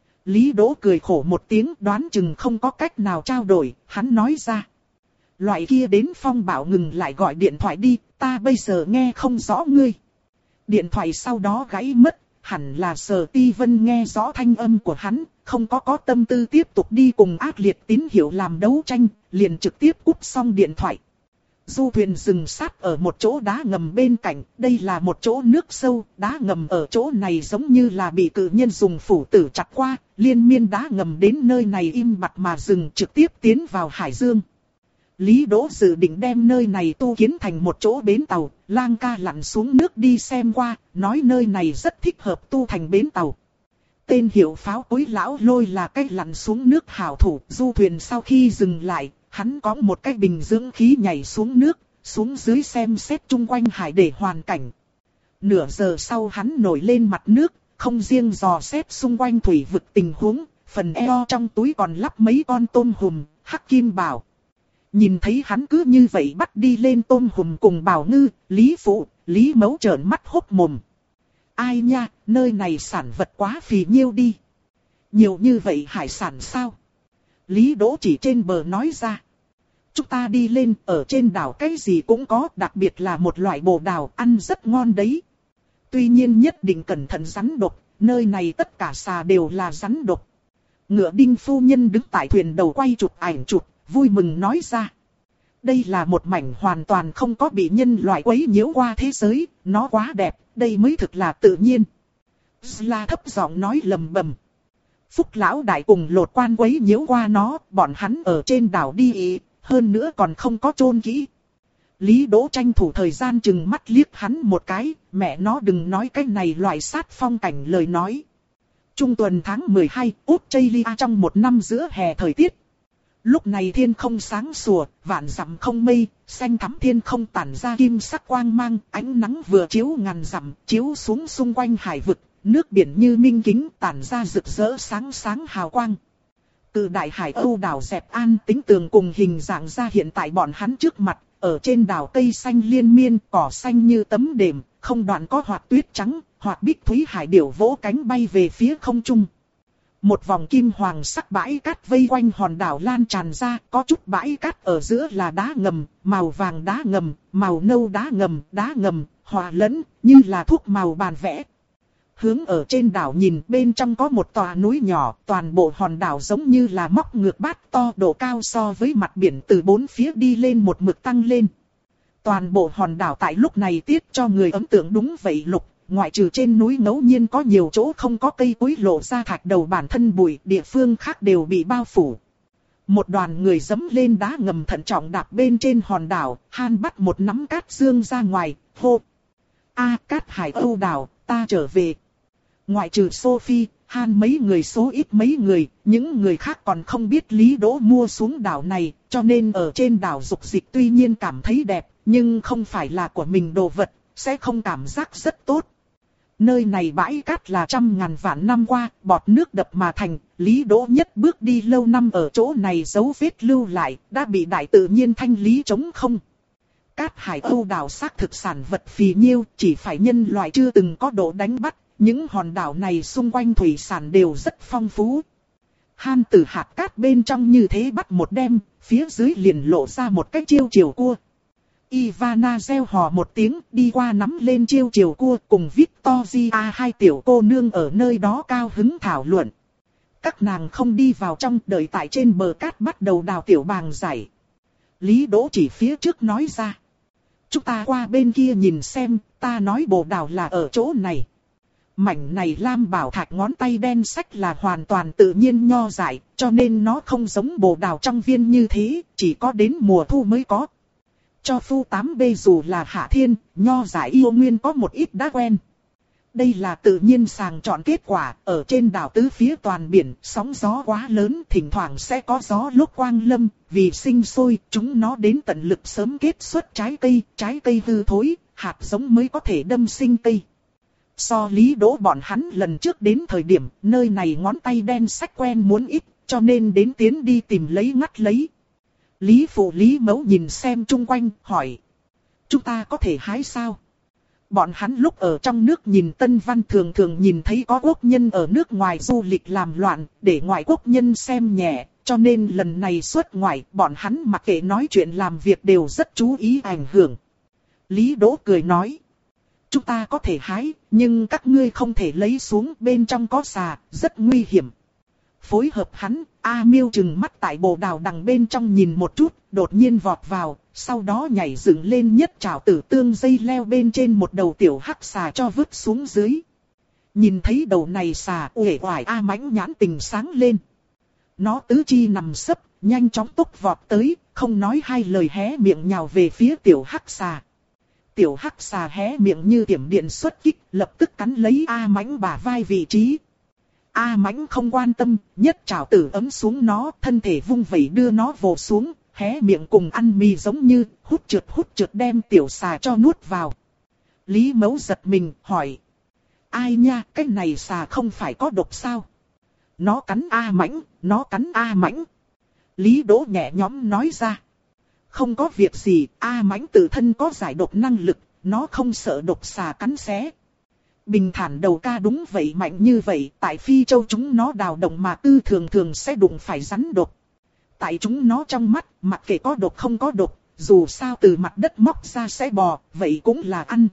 Lý Đỗ cười khổ một tiếng đoán chừng không có cách nào trao đổi, hắn nói ra. Loại kia đến phong bảo ngừng lại gọi điện thoại đi, ta bây giờ nghe không rõ ngươi. Điện thoại sau đó gãy mất, hẳn là Sở Ti Vân nghe rõ thanh âm của hắn, không có có tâm tư tiếp tục đi cùng ác liệt tín hiệu làm đấu tranh, liền trực tiếp cúp xong điện thoại. Du thuyền dừng sát ở một chỗ đá ngầm bên cạnh, đây là một chỗ nước sâu, đá ngầm ở chỗ này giống như là bị cự nhân dùng phủ tử chặt qua, liên miên đá ngầm đến nơi này im bặt mà dừng trực tiếp tiến vào hải dương. Lý Đỗ dự định đem nơi này tu kiến thành một chỗ bến tàu, Lang ca lặn xuống nước đi xem qua, nói nơi này rất thích hợp tu thành bến tàu. Tên hiệu pháo cối lão lôi là cách lặn xuống nước hảo thủ, du thuyền sau khi dừng lại, hắn có một cái bình dưỡng khí nhảy xuống nước, xuống dưới xem xét chung quanh hải để hoàn cảnh. Nửa giờ sau hắn nổi lên mặt nước, không riêng dò xét xung quanh thủy vực tình huống, phần eo trong túi còn lắp mấy con tôm hùm, hắc kim bảo. Nhìn thấy hắn cứ như vậy bắt đi lên tôm hùm cùng bảo ngư, Lý Phụ, Lý Mấu trợn mắt hốt mồm. Ai nha, nơi này sản vật quá phì nhiêu đi. Nhiều như vậy hải sản sao? Lý Đỗ chỉ trên bờ nói ra. Chúng ta đi lên, ở trên đảo cái gì cũng có, đặc biệt là một loại bồ đào ăn rất ngon đấy. Tuy nhiên nhất định cẩn thận rắn độc, nơi này tất cả xà đều là rắn độc. Ngựa Đinh phu nhân đứng tại thuyền đầu quay chụp ảnh chụp, vui mừng nói ra. Đây là một mảnh hoàn toàn không có bị nhân loại quấy nhiễu qua thế giới, nó quá đẹp, đây mới thực là tự nhiên. Sla thấp giọng nói lầm bầm. Phúc lão đại cùng Lột quan quấy nhiễu qua nó, bọn hắn ở trên đảo đi ý, hơn nữa còn không có chôn kỹ. Lý Đỗ tranh thủ thời gian chừng mắt liếc hắn một cái, mẹ nó đừng nói cái này loại sát phong cảnh lời nói. Trung tuần tháng mười hai, Australia trong một năm giữa hè thời tiết. Lúc này thiên không sáng sủa, vạn dặm không mây, xanh thắm thiên không tản ra kim sắc quang mang, ánh nắng vừa chiếu ngàn dặm, chiếu xuống xung quanh hải vực, nước biển như minh kính tản ra rực rỡ sáng sáng hào quang. Từ đại hải Âu đảo dẹp an tính tường cùng hình dạng ra hiện tại bọn hắn trước mặt, ở trên đảo cây xanh liên miên, cỏ xanh như tấm đệm, không đoạn có hoạt tuyết trắng, hoạt bích thúy hải điểu vỗ cánh bay về phía không trung. Một vòng kim hoàng sắc bãi cát vây quanh hòn đảo lan tràn ra, có chút bãi cát ở giữa là đá ngầm, màu vàng đá ngầm, màu nâu đá ngầm, đá ngầm, hòa lẫn, như là thuốc màu bàn vẽ. Hướng ở trên đảo nhìn bên trong có một tòa núi nhỏ, toàn bộ hòn đảo giống như là móc ngược bát to độ cao so với mặt biển từ bốn phía đi lên một mực tăng lên. Toàn bộ hòn đảo tại lúc này tiết cho người ấn tượng đúng vậy lục, ngoại trừ trên núi ngẫu nhiên có nhiều chỗ không có cây cối lộ ra thạch đầu bản thân bụi, địa phương khác đều bị bao phủ. Một đoàn người dẫm lên đá ngầm thận trọng đạp bên trên hòn đảo, Han bắt một nắm cát dương ra ngoài, hô. A cát hải Âu đảo, ta trở về. Ngoại trừ Sophie, Han mấy người số ít mấy người, những người khác còn không biết Lý Đỗ mua xuống đảo này, cho nên ở trên đảo dục dịch tuy nhiên cảm thấy đẹp, nhưng không phải là của mình đồ vật, sẽ không cảm giác rất tốt. Nơi này bãi cát là trăm ngàn vạn năm qua, bọt nước đập mà thành, Lý Đỗ nhất bước đi lâu năm ở chỗ này dấu vết lưu lại, đã bị đại tự nhiên thanh lý trống không. Cát hải Âu đảo xác thực sản vật phì nhiêu, chỉ phải nhân loại chưa từng có độ đánh bắt, những hòn đảo này xung quanh thủy sản đều rất phong phú. Han từ hạt cát bên trong như thế bắt một đem, phía dưới liền lộ ra một cái chiêu chiều cua. Ivana reo hò một tiếng, đi qua nắm lên chiêu chiều cua cùng Victoria hai tiểu cô nương ở nơi đó cao hứng thảo luận. Các nàng không đi vào trong, đợi tại trên bờ cát bắt đầu đào tiểu bàng giải. Lý Đỗ chỉ phía trước nói ra. Chúng ta qua bên kia nhìn xem, ta nói bồ đào là ở chỗ này. Mảnh này lam bảo thạch ngón tay đen sách là hoàn toàn tự nhiên nho dại, cho nên nó không giống bồ đào trong viên như thế, chỉ có đến mùa thu mới có. Cho phu tám B dù là hạ thiên, nho dại yêu nguyên có một ít đã quen. Đây là tự nhiên sàng chọn kết quả, ở trên đảo tứ phía toàn biển, sóng gió quá lớn, thỉnh thoảng sẽ có gió lúc quang lâm, vì sinh sôi, chúng nó đến tận lực sớm kết xuất trái cây, trái cây hư thối, hạt giống mới có thể đâm sinh cây. So Lý Đỗ bọn hắn lần trước đến thời điểm, nơi này ngón tay đen sách quen muốn ít, cho nên đến tiến đi tìm lấy ngắt lấy. Lý Phụ Lý Mẫu nhìn xem chung quanh, hỏi. Chúng ta có thể hái sao? Bọn hắn lúc ở trong nước nhìn Tân Văn thường thường nhìn thấy có quốc nhân ở nước ngoài du lịch làm loạn, để ngoại quốc nhân xem nhẹ, cho nên lần này xuất ngoại, bọn hắn mặc kệ nói chuyện làm việc đều rất chú ý ảnh hưởng. Lý Đỗ cười nói. Chúng ta có thể hái, nhưng các ngươi không thể lấy xuống, bên trong có xà, rất nguy hiểm. Phối hợp hắn, A Miêu chừng mắt tại bồ đào đằng bên trong nhìn một chút, đột nhiên vọt vào, sau đó nhảy dựng lên nhất trảo tử tương dây leo bên trên một đầu tiểu hắc xà cho vứt xuống dưới. Nhìn thấy đầu này xà, uể oải A Mãnh nhãn tình sáng lên. Nó tứ chi nằm sấp, nhanh chóng tốc vọt tới, không nói hai lời hé miệng nhào về phía tiểu hắc xà. Tiểu hắc xà hé miệng như tiệm điện xuất kích, lập tức cắn lấy A Mãnh bả vai vị trí. A Mãnh không quan tâm, nhất trảo tử ấm xuống nó, thân thể vung vẩy đưa nó vồ xuống, hé miệng cùng ăn mì giống như, hút trượt hút trượt đem tiểu xà cho nuốt vào. Lý Mẫu giật mình, hỏi. Ai nha, cái này xà không phải có độc sao? Nó cắn A Mãnh, nó cắn A Mãnh. Lý Đỗ nhẹ nhõm nói ra. Không có việc gì, A Mãnh tự thân có giải độc năng lực, nó không sợ độc xà cắn xé. Bình thản đầu ca đúng vậy, mạnh như vậy, tại Phi Châu chúng nó đào động mà tư thường thường sẽ đụng phải rắn độc. Tại chúng nó trong mắt, mặc kệ có độc không có độc, dù sao từ mặt đất móc ra sẽ bò, vậy cũng là ăn.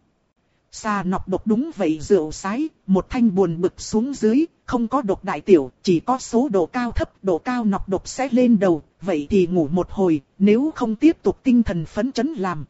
Xà nọc độc đúng vậy, rượu sái, một thanh buồn bực xuống dưới, không có độc đại tiểu, chỉ có số độ cao thấp, độ cao nọc độc sẽ lên đầu, vậy thì ngủ một hồi, nếu không tiếp tục tinh thần phấn chấn làm.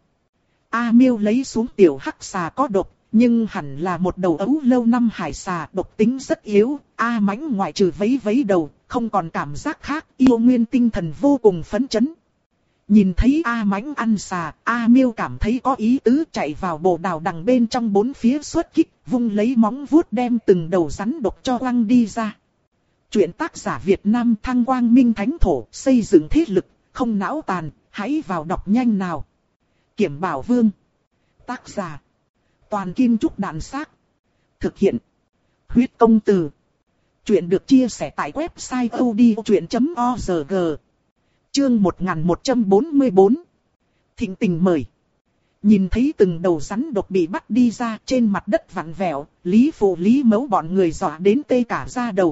A Miêu lấy xuống tiểu hắc xà có độc, nhưng hẳn là một đầu ấu lâu năm hải xà, độc tính rất yếu. A Mãnh ngoại trừ vấy vấy đầu, không còn cảm giác khác, yêu nguyên tinh thần vô cùng phấn chấn. Nhìn thấy A Mãnh ăn xà, A Miêu cảm thấy có ý tứ chạy vào bồ đào đằng bên trong bốn phía xuất kích, vung lấy móng vuốt đem từng đầu rắn độc cho quăng đi ra. Truyện tác giả Việt Nam Thăng Quang Minh Thánh Thổ, xây dựng thế lực, không não tàn, hãy vào đọc nhanh nào. Kiểm Bảo Vương. Tác giả Toàn Kim Trúc Đạn Xác. Thực hiện Huyết Công Từ. Chuyện được chia sẻ tại website odchuyện chấm org. Chương một nghìn một trăm bốn mươi tư. Thịnh tình mời. Nhìn thấy từng đầu rắn độc bị bắt đi ra trên mặt đất vặn vẹo, Lý Phụ Lý Mẫu bọn người dọa đến tê cả da đầu.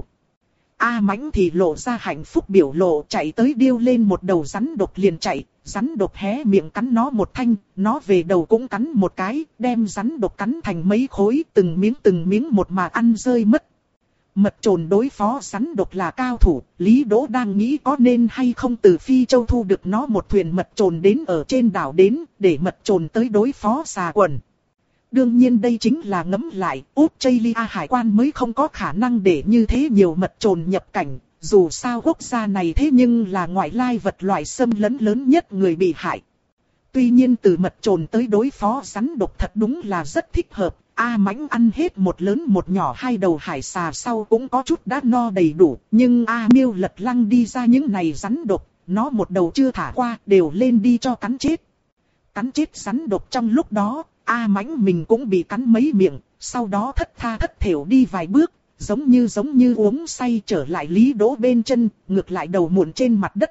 A Mãnh thì lộ ra hạnh phúc biểu lộ, chạy tới điêu lên một đầu rắn độc liền chạy, rắn độc hé miệng cắn nó một thanh, nó về đầu cũng cắn một cái, đem rắn độc cắn thành mấy khối, từng miếng từng miếng một mà ăn rơi mất. Mật trồn đối phó rắn độc là cao thủ, Lý Đỗ đang nghĩ có nên hay không từ Phi Châu thu được nó một thuyền mật trồn đến ở trên đảo đến, để mật trồn tới đối phó xà quần. Đương nhiên đây chính là ngẫm lại, Australia hải quan mới không có khả năng để như thế nhiều mật trồn nhập cảnh, dù sao quốc gia này thế nhưng là ngoại lai vật loại xâm lấn lớn nhất người bị hại. Tuy nhiên từ mật trồn tới đối phó rắn độc thật đúng là rất thích hợp. A Mãnh ăn hết một lớn một nhỏ hai đầu hải xà sau cũng có chút đã no đầy đủ, nhưng A Miêu lật lăng đi ra những này rắn độc, nó một đầu chưa thả qua đều lên đi cho cắn chết. Cắn chết rắn độc trong lúc đó, A Mãnh mình cũng bị cắn mấy miệng, sau đó thất tha thất thểu đi vài bước, giống như giống như uống say trở lại Lý Đỗ bên chân, ngược lại đầu muộn trên mặt đất.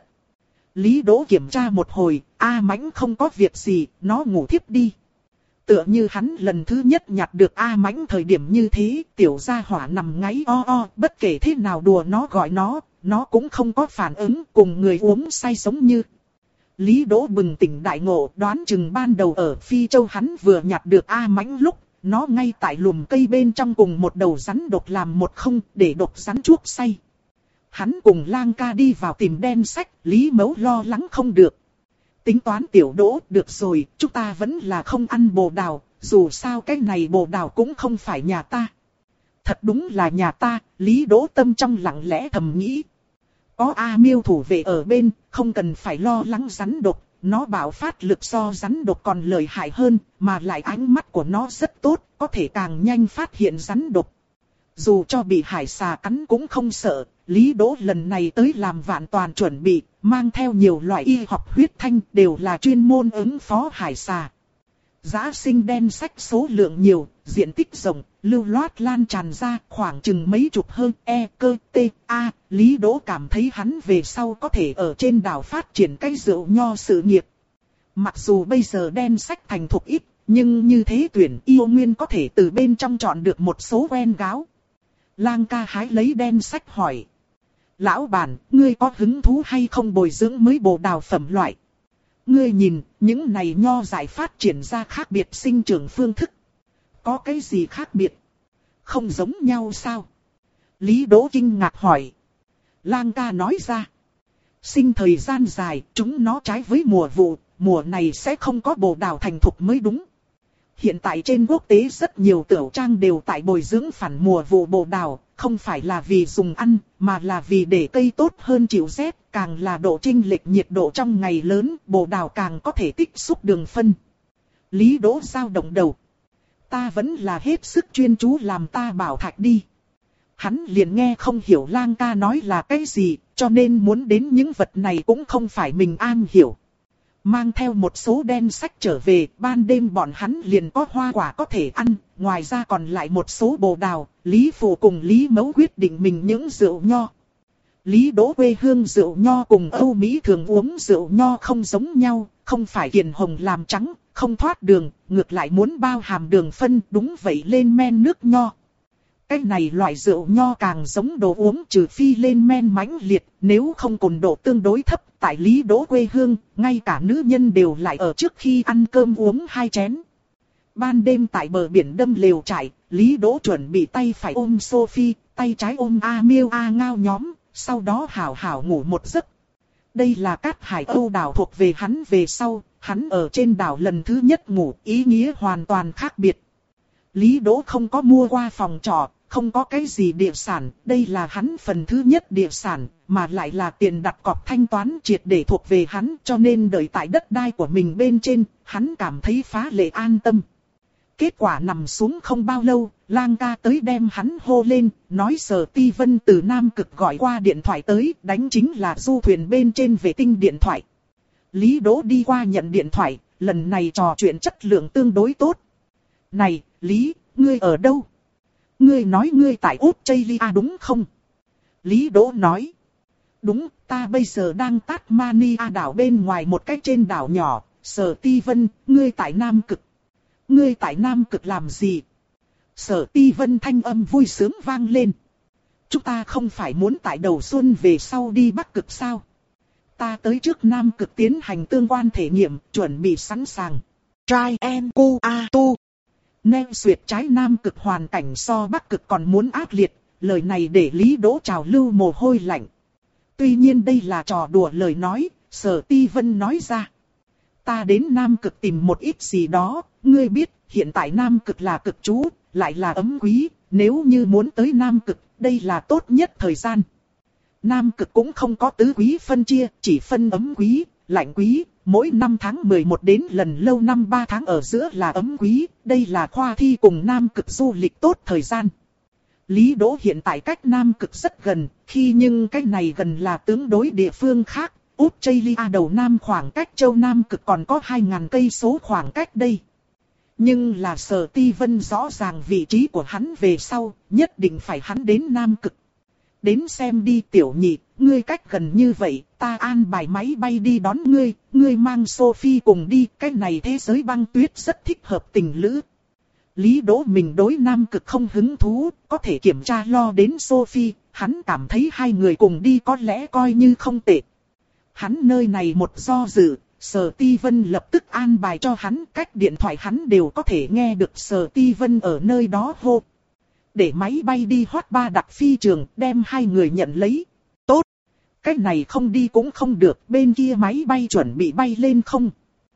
Lý Đỗ kiểm tra một hồi, A Mãnh không có việc gì, nó ngủ thiếp đi. Tựa như hắn lần thứ nhất nhặt được A Mãnh thời điểm như thế, tiểu gia hỏa nằm ngáy o o, bất kể thế nào đùa nó gọi nó, nó cũng không có phản ứng, cùng người uống say giống như. Lý Đỗ bừng tỉnh đại ngộ, đoán chừng ban đầu ở Phi Châu hắn vừa nhặt được A Mãnh lúc, nó ngay tại lùm cây bên trong cùng một đầu rắn độc làm một không, để độc rắn chuốc say. Hắn cùng Lang ca đi vào tìm đen sách, Lý Mẫu lo lắng không được. Tính toán tiểu Đỗ, được rồi, chúng ta vẫn là không ăn bồ đào, dù sao cái này bồ đào cũng không phải nhà ta. Thật đúng là nhà ta, Lý Đỗ tâm trong lặng lẽ thầm nghĩ. Có A Miêu thủ vệ ở bên, không cần phải lo lắng rắn độc, nó bạo phát lực so rắn độc còn lợi hại hơn, mà lại ánh mắt của nó rất tốt, có thể càng nhanh phát hiện rắn độc. Dù cho bị hải xà cắn cũng không sợ, Lý Đỗ lần này tới làm vạn toàn chuẩn bị, mang theo nhiều loại y học huyết thanh đều là chuyên môn ứng phó hải xà. Giã sinh đen sách số lượng nhiều, diện tích rộng, lưu loát lan tràn ra khoảng chừng mấy chục hơn e cơ t a. Lý Đỗ cảm thấy hắn về sau có thể ở trên đảo phát triển cái rượu nho sự nghiệp. Mặc dù bây giờ đen sách thành thục ít, nhưng như thế tuyển yêu nguyên có thể từ bên trong chọn được một số quen gáo. Lang ca hái lấy đen sách hỏi. Lão bản, ngươi có hứng thú hay không bồi dưỡng mới bồ đào phẩm loại? Ngươi nhìn, những này nho dại phát triển ra khác biệt sinh trưởng phương thức. Có cái gì khác biệt? Không giống nhau sao? Lý Đỗ kinh ngạc hỏi. Lang ca nói ra. Sinh thời gian dài, chúng nó trái với mùa vụ, mùa này sẽ không có bồ đào thành thục mới đúng. Hiện tại trên quốc tế rất nhiều tiểu trang đều tại bồi dưỡng phản mùa vụ bồ đào, không phải là vì dùng ăn, mà là vì để cây tốt hơn chịu rét, càng là độ chênh lệch nhiệt độ trong ngày lớn, bồ đào càng có thể tích xúc đường phân. Lý Đỗ dao động đầu. Ta vẫn là hết sức chuyên chú làm ta bảo thạch đi. Hắn liền nghe không hiểu Lang ca nói là cái gì, cho nên muốn đến những vật này cũng không phải mình an hiểu. Mang theo một số đen sách trở về, ban đêm bọn hắn liền có hoa quả có thể ăn, ngoài ra còn lại một số bồ đào, Lý Phụ cùng Lý Mẫu quyết định mình những rượu nho. Lý Đỗ quê hương rượu nho cùng Âu Mỹ thường uống rượu nho không giống nhau, không phải kiền hồng làm trắng, không thoát đường, ngược lại muốn bao hàm đường phân, đúng vậy lên men nước nho. Cái này loại rượu nho càng giống đồ uống trừ phi lên men mãnh liệt, nếu không cồn độ tương đối thấp, tại Lý Đỗ quê hương, ngay cả nữ nhân đều lại ở trước khi ăn cơm uống hai chén. Ban đêm tại bờ biển đâm lều trại, Lý Đỗ chuẩn bị tay phải ôm Sophie, tay trái ôm A Miêu A Ngao nhóm, sau đó hảo hảo ngủ một giấc. Đây là Cát Hải Âu đảo thuộc về hắn về sau, hắn ở trên đảo lần thứ nhất ngủ, ý nghĩa hoàn toàn khác biệt. Lý Đỗ không có mua qua phòng trọ, không có cái gì địa sản, đây là hắn phần thứ nhất địa sản, mà lại là tiền đặt cọc thanh toán triệt để thuộc về hắn, cho nên đợi tại đất đai của mình bên trên, hắn cảm thấy phá lệ an tâm. Kết quả nằm xuống không bao lâu, Lang ca tới đem hắn hô lên, nói Sở Ti Vân từ Nam Cực gọi qua điện thoại tới, đánh chính là du thuyền bên trên vệ tinh điện thoại. Lý Đỗ đi qua nhận điện thoại, lần này trò chuyện chất lượng tương đối tốt. Này, Lý, ngươi ở đâu? Ngươi nói ngươi tại Australia đúng không? Lý Đỗ nói. Đúng, ta bây giờ đang Tasmania đảo bên ngoài một cái trên đảo nhỏ. Sở Ti Vân, ngươi tại Nam Cực. Ngươi tại Nam Cực làm gì? Sở Ti Vân thanh âm vui sướng vang lên. Chúng ta không phải muốn tại đầu xuân về sau đi Bắc Cực sao? Ta tới trước Nam Cực tiến hành tương quan thể nghiệm, chuẩn bị sẵn sàng. Trai en cu a tu. Neo Duyệt trái Nam Cực hoàn cảnh so Bắc Cực còn muốn ác liệt, lời này để Lý Đỗ trào lưu mồ hôi lạnh. Tuy nhiên đây là trò đùa lời nói, Sở Ti Vân nói ra. Ta đến Nam Cực tìm một ít gì đó, ngươi biết, hiện tại Nam Cực là cực trú, lại là ấm quý, nếu như muốn tới Nam Cực, đây là tốt nhất thời gian. Nam Cực cũng không có tứ quý phân chia, chỉ phân ấm quý, lạnh quý, mỗi năm tháng mười một đến lần lâu năm ba tháng ở giữa là ấm quý, đây là khoa thi cùng Nam Cực du lịch tốt thời gian. Lý Đỗ hiện tại cách Nam Cực rất gần, khi nhưng cách này gần là tương đối địa phương khác, Australia đầu Nam khoảng cách châu Nam Cực còn có hai nghìn cây số khoảng cách đây. Nhưng là Sở Ti Vân rõ ràng vị trí của hắn về sau, nhất định phải hắn đến Nam Cực. Đến xem đi Tiểu Nhị, ngươi cách gần như vậy, ta an bài máy bay đi đón ngươi, ngươi mang Sophie cùng đi, cái này thế giới băng tuyết rất thích hợp tình lữ. Lý Đỗ mình đối Nam Cực không hứng thú, có thể kiểm tra lo đến Sophie, hắn cảm thấy hai người cùng đi có lẽ coi như không tệ. Hắn nơi này một do dự, Sở Ti Vân lập tức an bài cho hắn, cách điện thoại hắn đều có thể nghe được Sở Ti Vân ở nơi đó hô. Để máy bay đi Hoát Ba đặt phi trường, đem hai người nhận lấy. Tốt. Cái này không đi cũng không được, bên kia máy bay chuẩn bị bay lên không?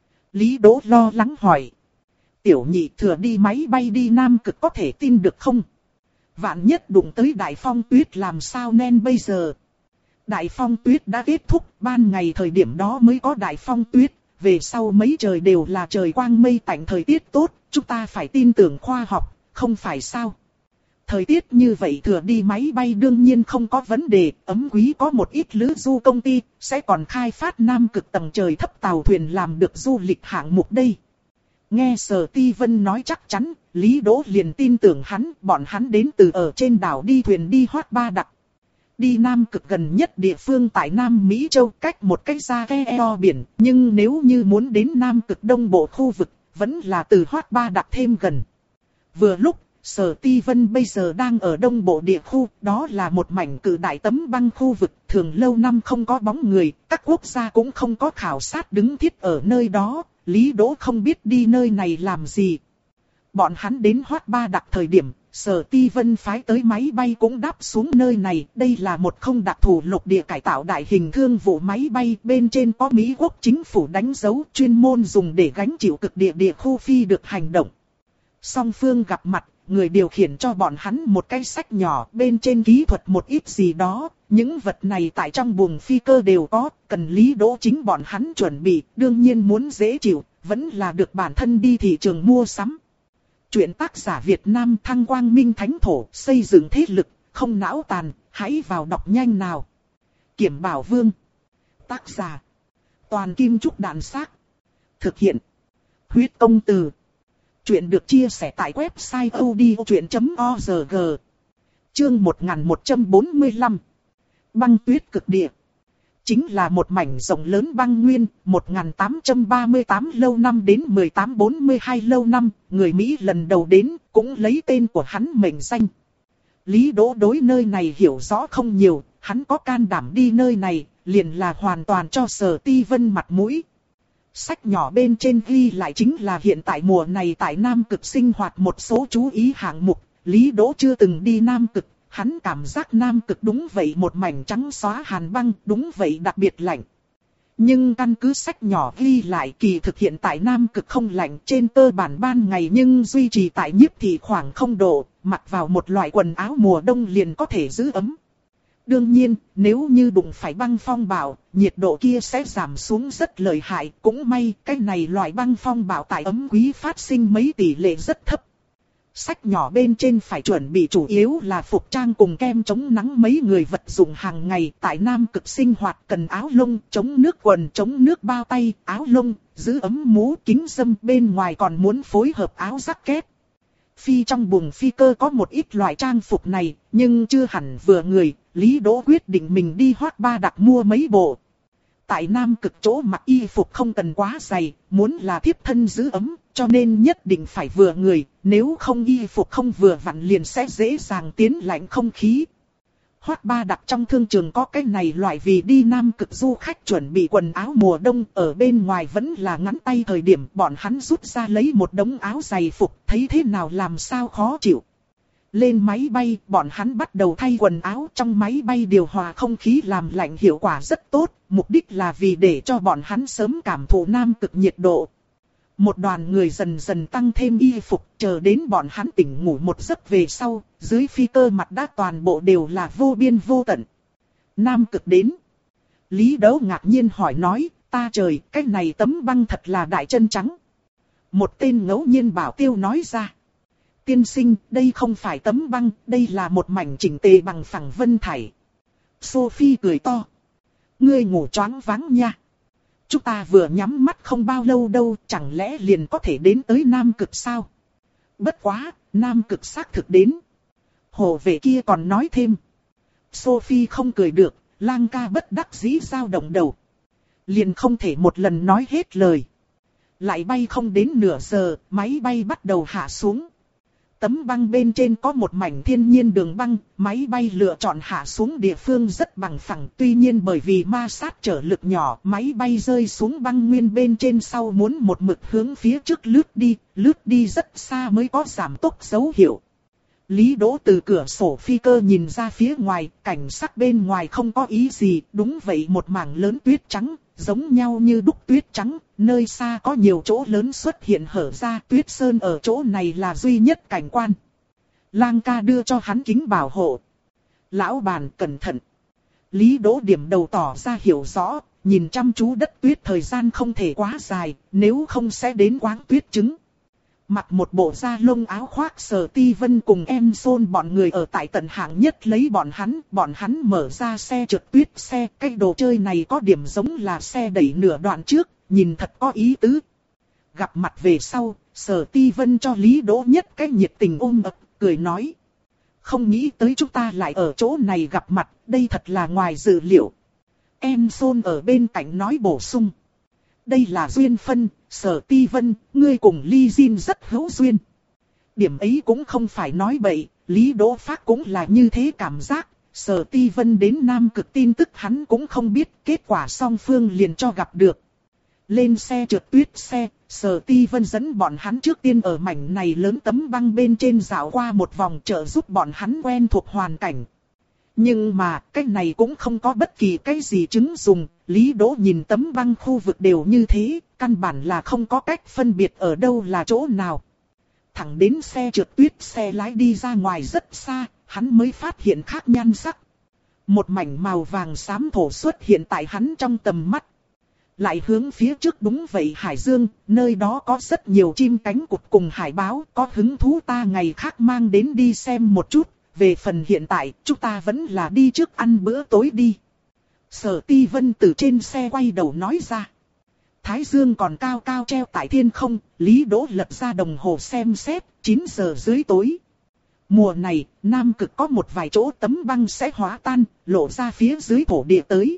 Lý Đỗ lo lắng hỏi. Tiểu Nhị thừa đi máy bay đi Nam Cực có thể tin được không? Vạn nhất đụng tới đại phong tuyết làm sao nên bây giờ? Đại phong tuyết đã kết thúc, ban ngày thời điểm đó mới có đại phong tuyết, về sau mấy trời đều là trời quang mây tạnh thời tiết tốt, chúng ta phải tin tưởng khoa học, không phải sao? Thời tiết như vậy thừa đi máy bay đương nhiên không có vấn đề, ấm quý có một ít lữ du công ty, sẽ còn khai phát Nam Cực tầng trời thấp tàu thuyền làm được du lịch hạng mục đây. Nghe Sở Ti Vân nói chắc chắn, Lý Đỗ liền tin tưởng hắn, bọn hắn đến từ ở trên đảo đi thuyền đi Hoát Ba Đặc. Đi Nam Cực gần nhất địa phương tại Nam Mỹ Châu cách một cái ra ke eo biển, nhưng nếu như muốn đến Nam Cực Đông Bộ khu vực, vẫn là từ Hoát Ba Đặc thêm gần. Vừa lúc, Sở Ti Vân bây giờ đang ở Đông Bộ địa khu, đó là một mảnh cự đại tấm băng khu vực, thường lâu năm không có bóng người, các quốc gia cũng không có khảo sát đứng thiết ở nơi đó, Lý Đỗ không biết đi nơi này làm gì. Bọn hắn đến Hoát Ba Đặc thời điểm, Sở Ti Vân phái tới máy bay cũng đáp xuống nơi này, đây là một không đặc thù lục địa cải tạo đại hình thương vụ máy bay, bên trên có Mỹ quốc chính phủ đánh dấu chuyên môn dùng để gánh chịu cực địa địa khu phi được hành động. Song phương gặp mặt, người điều khiển cho bọn hắn một cái sách nhỏ, bên trên kỹ thuật một ít gì đó, những vật này tại trong buồng phi cơ đều có, cần Lý Đỗ chính bọn hắn chuẩn bị, đương nhiên muốn dễ chịu, vẫn là được bản thân đi thị trường mua sắm. Chuyện tác giả Việt Nam Thăng Quang Minh Thánh Thổ, xây dựng thế lực, không não tàn, hãy vào đọc nhanh nào. Kiểm Bảo Vương. Tác giả Toàn Kim Trúc Đạn Xác. Thực hiện Huyết Công Từ. Chuyện được chia sẻ tại website odchuyện chấm org. Chương một nghìn một trăm bốn mươi lăm. Băng tuyết cực địa. Chính là một mảnh rộng lớn băng nguyên, một nghìn tám trăm ba mươi tám lâu năm đến mười tám bốn mươi hai lâu năm, người Mỹ lần đầu đến, cũng lấy tên của hắn mệnh danh. Lý Đỗ đối nơi này hiểu rõ không nhiều, hắn có can đảm đi nơi này, liền là hoàn toàn cho Sở Ti Vân mặt mũi. Sách nhỏ bên trên ghi lại chính là hiện tại mùa này tại Nam Cực sinh hoạt một số chú ý hạng mục, Lý Đỗ chưa từng đi Nam Cực. Hắn cảm giác Nam Cực đúng vậy một mảnh trắng xóa hàn băng, đúng vậy đặc biệt lạnh. Nhưng căn cứ sách nhỏ ghi lại kỳ thực hiện tại Nam Cực không lạnh, trên cơ bản ban ngày nhưng duy trì tại nhiếp thị khoảng không độ, mặc vào một loại quần áo mùa đông liền có thể giữ ấm. Đương nhiên, nếu như đụng phải băng phong bạo, nhiệt độ kia sẽ giảm xuống rất lợi hại. Cũng may, cái này loại băng phong bạo tại ấm quý phát sinh mấy tỷ lệ rất thấp. Sách nhỏ bên trên phải chuẩn bị chủ yếu là phục trang cùng kem chống nắng mấy người vật dụng hàng ngày. Tại Nam Cực sinh hoạt cần áo lông, chống nước quần, chống nước bao tay, áo lông, giữ ấm mũ, kính râm, bên ngoài còn muốn phối hợp áo jacket. Phi trong buồng phi cơ có một ít loại trang phục này, nhưng chưa hẳn vừa người, Lý Đỗ quyết định mình đi Hoác Ba Đặc mua mấy bộ. Tại Nam Cực chỗ mặc y phục không cần quá dày, muốn là thiếp thân giữ ấm, cho nên nhất định phải vừa người, nếu không y phục không vừa vặn liền sẽ dễ dàng tiến lạnh không khí. Hoác Ba Đặc trong thương trường có cái này loại vì đi Nam Cực du khách chuẩn bị quần áo mùa đông, ở bên ngoài vẫn là ngắn tay thời điểm bọn hắn rút ra lấy một đống áo giày phục, thấy thế nào làm sao khó chịu. Lên máy bay, bọn hắn bắt đầu thay quần áo, trong máy bay điều hòa không khí làm lạnh hiệu quả rất tốt, mục đích là vì để cho bọn hắn sớm cảm thụ Nam Cực nhiệt độ. Một đoàn người dần dần tăng thêm y phục, chờ đến bọn hắn tỉnh ngủ một giấc về sau, dưới phi cơ mặt đã toàn bộ đều là vô biên vô tận. Nam Cực đến. Lý Đỗ ngạc nhiên hỏi nói, ta trời, cái này tấm băng thật là đại chân trắng. Một tên ngẫu nhiên bảo tiêu nói ra. Tiên sinh, đây không phải tấm băng, đây là một mảnh chỉnh tề bằng phẳng vân thải. Sophie cười to. Ngươi ngủ choáng váng nha. Chúng ta vừa nhắm mắt không bao lâu đâu, chẳng lẽ liền có thể đến tới Nam Cực sao? Bất quá, Nam Cực xác thực đến. Hồ vệ kia còn nói thêm. Sophie không cười được, Lang ca bất đắc dĩ dao động đầu. Liền không thể một lần nói hết lời. Lại bay không đến nửa giờ, máy bay bắt đầu hạ xuống. Tấm băng bên trên có một mảnh thiên nhiên đường băng, máy bay lựa chọn hạ xuống địa phương rất bằng phẳng. Tuy nhiên bởi vì ma sát trở lực nhỏ, máy bay rơi xuống băng nguyên bên trên sau muốn một mực hướng phía trước lướt đi, lướt đi rất xa mới có giảm tốc dấu hiệu. Lý Đỗ từ cửa sổ phi cơ nhìn ra phía ngoài, cảnh sắc bên ngoài không có ý gì, đúng vậy một mảng lớn tuyết trắng, giống nhau như đúc tuyết trắng, nơi xa có nhiều chỗ lớn xuất hiện hở ra, tuyết sơn ở chỗ này là duy nhất cảnh quan. Lang ca đưa cho hắn kính bảo hộ. Lão bàn cẩn thận. Lý Đỗ điểm đầu tỏ ra hiểu rõ, nhìn chăm chú đất tuyết thời gian không thể quá dài, nếu không sẽ đến quáng tuyết trứng. Mặc một bộ da lông áo khoác Sở Ti Vân cùng em Sôn bọn người ở tại tận hạng nhất lấy bọn hắn, bọn hắn mở ra xe trượt tuyết xe, cái đồ chơi này có điểm giống là xe đẩy nửa đoạn trước, nhìn thật có ý tứ. Gặp mặt về sau, Sở Ti Vân cho Lý Đỗ nhất cái nhiệt tình ôm ấp, cười nói. Không nghĩ tới chúng ta lại ở chỗ này gặp mặt, đây thật là ngoài dự liệu. Em Sôn ở bên cạnh nói bổ sung. Đây là duyên phân, Sở Ti Vân, ngươi cùng Ly Jin rất hữu duyên. Điểm ấy cũng không phải nói bậy, Lý Đỗ Phác cũng là như thế cảm giác. Sở Ti Vân đến Nam Cực tin tức hắn cũng không biết, kết quả song phương liền cho gặp được. Lên xe trượt tuyết xe, Sở Ti Vân dẫn bọn hắn trước tiên ở mảnh này lớn tấm băng bên trên dạo qua một vòng trợ giúp bọn hắn quen thuộc hoàn cảnh. Nhưng mà, cái này cũng không có bất kỳ cái gì chứng dùng, Lý Đỗ nhìn tấm băng khu vực đều như thế, căn bản là không có cách phân biệt ở đâu là chỗ nào. Thẳng đến xe trượt tuyết xe lái đi ra ngoài rất xa, hắn mới phát hiện khác nhan sắc. Một mảnh màu vàng xám thổ xuất hiện tại hắn trong tầm mắt. Lại hướng phía trước đúng vậy hải dương, nơi đó có rất nhiều chim cánh cụt cùng hải báo, có hứng thú ta ngày khác mang đến đi xem một chút. Về phần hiện tại, chúng ta vẫn là đi trước ăn bữa tối đi. Sở Ti Vân từ trên xe quay đầu nói ra. Thái dương còn cao cao treo tại thiên không, Lý Đỗ lật ra đồng hồ xem xét, chín giờ dưới tối. Mùa này, Nam Cực có một vài chỗ tấm băng sẽ hóa tan, lộ ra phía dưới thổ địa tới.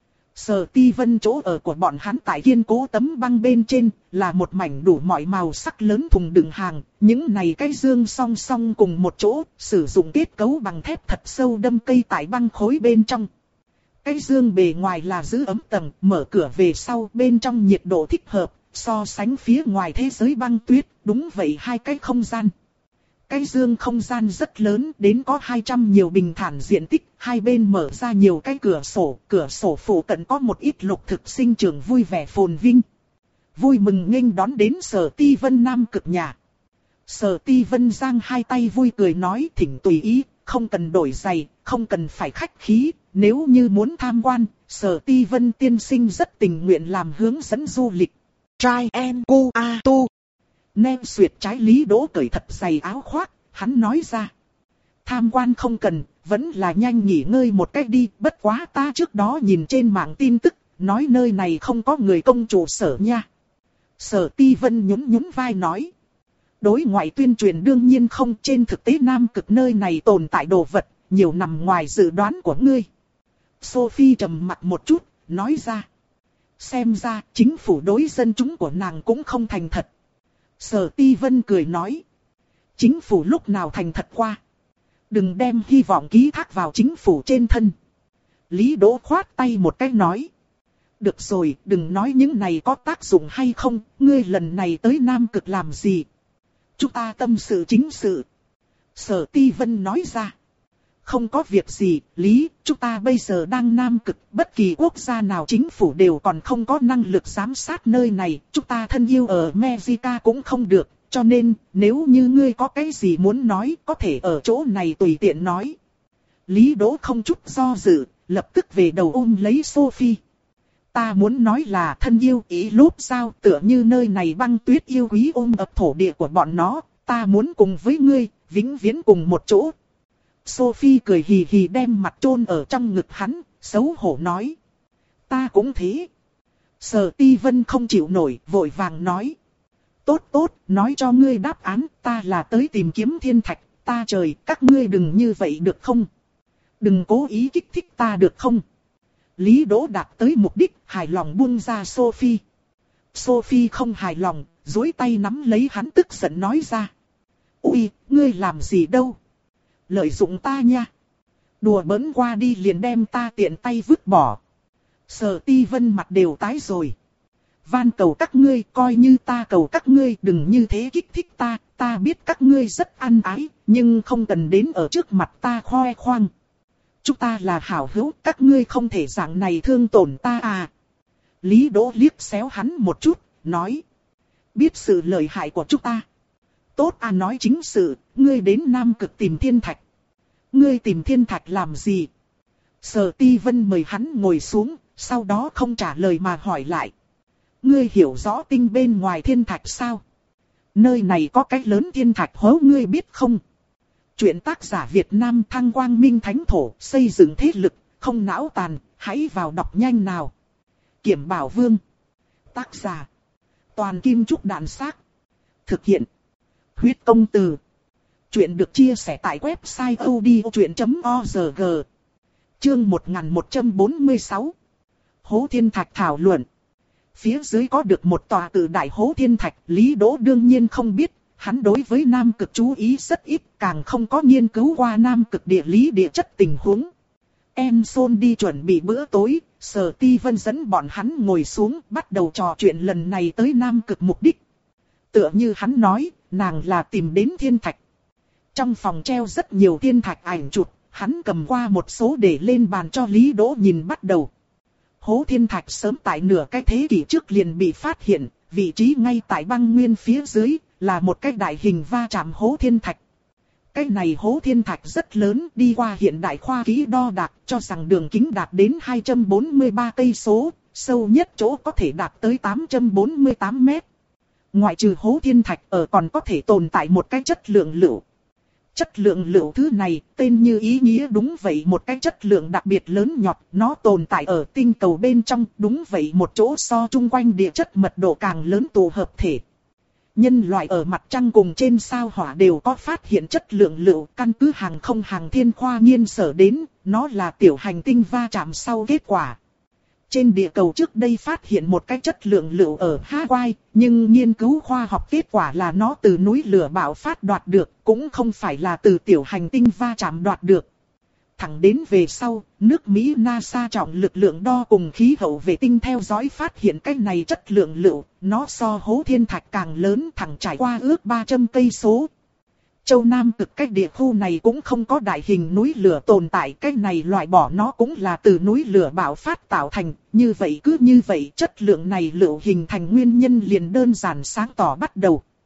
Sở Ti Vân chỗ ở của bọn hắn tại kiên cố tấm băng bên trên, là một mảnh đủ mọi màu sắc lớn thùng đựng hàng. Những này cái dương song song cùng một chỗ, sử dụng kết cấu bằng thép thật sâu đâm cây tại băng khối bên trong. Cái dương bề ngoài là giữ ấm tầng, mở cửa về sau bên trong nhiệt độ thích hợp, so sánh phía ngoài thế giới băng tuyết, đúng vậy hai cái không gian. Cái dương không gian rất lớn, đến có hai trăm nhiều bình thản diện tích, hai bên mở ra nhiều cái cửa sổ, cửa sổ phụ cận có một ít lục thực sinh trưởng vui vẻ phồn vinh. Vui mừng nghênh đón đến Sở Ti Vân Nam Cực nhà. Sở Ti Vân giang hai tay vui cười nói thỉnh tùy ý, không cần đổi giày, không cần phải khách khí, nếu như muốn tham quan, Sở Ti Vân tiên sinh rất tình nguyện làm hướng dẫn du lịch. Trai en cu a tu. Nem Xuyệt trái Lý Đỗ cởi thật dày áo khoác, hắn nói ra. Tham quan không cần, vẫn là nhanh nghỉ ngơi một cách đi, bất quá ta trước đó nhìn trên mạng tin tức, nói nơi này không có người công trụ sở nha. Sở Ti Vân nhún nhún vai nói. Đối ngoại tuyên truyền đương nhiên không, trên thực tế Nam Cực nơi này tồn tại đồ vật, nhiều nằm ngoài dự đoán của ngươi. Sophie trầm mặt một chút, nói ra. Xem ra, chính phủ đối dân chúng của nàng cũng không thành thật. Sở Ti Vân cười nói. Chính phủ lúc nào thành thật qua. Đừng đem hy vọng ký thác vào chính phủ trên thân. Lý Đỗ khoát tay một cái nói. Được rồi, đừng nói những này có tác dụng hay không, ngươi lần này tới Nam Cực làm gì? Chúng ta tâm sự chính sự. Sở Ti Vân nói ra. Không có việc gì, Lý, chúng ta bây giờ đang Nam Cực, bất kỳ quốc gia nào chính phủ đều còn không có năng lực giám sát nơi này, chúng ta thân yêu ở Mexico cũng không được, cho nên, nếu như ngươi có cái gì muốn nói, có thể ở chỗ này tùy tiện nói. Lý Đỗ không chút do dự, lập tức về đầu ôm lấy Sophie. Ta muốn nói là thân yêu ý lốp sao, tựa như nơi này băng tuyết yêu quý ôm ập thổ địa của bọn nó, ta muốn cùng với ngươi, vĩnh viễn cùng một chỗ. Sophie cười hì hì đem mặt chôn ở trong ngực hắn, xấu hổ nói. Ta cũng thế. Sở Ti Vân không chịu nổi, vội vàng nói. Tốt tốt, nói cho ngươi đáp án, ta là tới tìm kiếm thiên thạch, ta trời, các ngươi đừng như vậy được không? Đừng cố ý kích thích ta được không? Lý Đỗ đạt tới mục đích, hài lòng buông ra Sophie. Sophie không hài lòng, duỗi tay nắm lấy hắn tức giận nói ra. Ui, ngươi làm gì đâu? Lợi dụng ta nha. Đùa bỡn qua đi liền đem ta tiện tay vứt bỏ. Sở Ti Vân mặt đều tái rồi. Van cầu các ngươi, coi như ta cầu các ngươi, đừng như thế kích thích ta, ta biết các ngươi rất ăn ái, nhưng không cần đến ở trước mặt ta khoe khoang. Chúng ta là hảo hữu, các ngươi không thể dạng này thương tổn ta à. Lý Đỗ liếc xéo hắn một chút, nói. Biết sự lợi hại của chúng ta. Tốt à, nói chính sự, ngươi đến Nam Cực tìm thiên thạch. Ngươi tìm thiên thạch làm gì? Sở Ti Vân mời hắn ngồi xuống, sau đó không trả lời mà hỏi lại. Ngươi hiểu rõ tinh bên ngoài thiên thạch sao? Nơi này có cái lớn thiên thạch hố ngươi biết không? Chuyện tác giả Việt Nam Thăng Quang Minh Thánh Thổ, xây dựng thế lực, không não tàn, hãy vào đọc nhanh nào. Kiểm Bảo Vương. Tác giả. Toàn Kim Trúc Đạn Xác. Thực hiện. Huyết Công Từ. Chuyện được chia sẻ tại website odchuyện chấm org. Chương một nghìn một trăm bốn mươi sáu. Hố thiên thạch thảo luận. Phía dưới có được một tòa cự đại hố thiên thạch, Lý Đỗ đương nhiên không biết, hắn đối với Nam Cực chú ý rất ít, càng không có nghiên cứu qua Nam Cực địa lý địa chất tình huống. Enson đi chuẩn bị bữa tối, Sở Ti Vân dẫn bọn hắn ngồi xuống, bắt đầu trò chuyện lần này tới Nam Cực mục đích. Tựa như hắn nói, nàng là tìm đến thiên thạch. Trong phòng treo rất nhiều thiên thạch ảnh chụp, hắn cầm qua một số để lên bàn cho Lý Đỗ nhìn bắt đầu. Hố thiên thạch sớm tại nửa cái thế kỷ trước liền bị phát hiện, vị trí ngay tại băng nguyên phía dưới, là một cái đại hình va chạm hố thiên thạch. Cái này hố thiên thạch rất lớn, đi qua hiện đại khoa kỹ đo đạc, cho rằng đường kính đạt đến hai trăm bốn mươi ba cây số, sâu nhất chỗ có thể đạt tới tám trăm bốn mươi tám mét. Ngoại trừ hố thiên thạch ở còn có thể tồn tại một cái chất lượng lựu. Chất lượng lựu thứ này, tên như ý nghĩa đúng vậy, một cái chất lượng đặc biệt lớn nhọt, nó tồn tại ở tinh cầu bên trong, đúng vậy một chỗ so chung quanh địa chất mật độ càng lớn tụ hợp thể. Nhân loại ở mặt trăng cùng trên sao hỏa đều có phát hiện chất lượng lựu, căn cứ hàng không hàng thiên khoa nghiên sở đến, nó là tiểu hành tinh va chạm sau kết quả. Trên địa cầu trước đây phát hiện một cái chất lượng lựu ở Hawaii, nhưng nghiên cứu khoa học kết quả là nó từ núi lửa bạo phát đoạt được, cũng không phải là từ tiểu hành tinh va chạm đoạt được. Thẳng đến về sau, nước Mỹ NASA trọng lực lượng đo cùng khí hậu vệ tinh theo dõi phát hiện cái này chất lượng lựu, nó so hố thiên thạch càng lớn, thẳng trải qua ước ba trăm cây số. Châu Nam Cực cái địa khu này cũng không có đại hình núi lửa tồn tại, cái này loại bỏ nó cũng là từ núi lửa bạo phát tạo thành, như vậy cứ như vậy chất lượng này lựu hình thành nguyên nhân liền đơn giản sáng tỏ bắt đầu.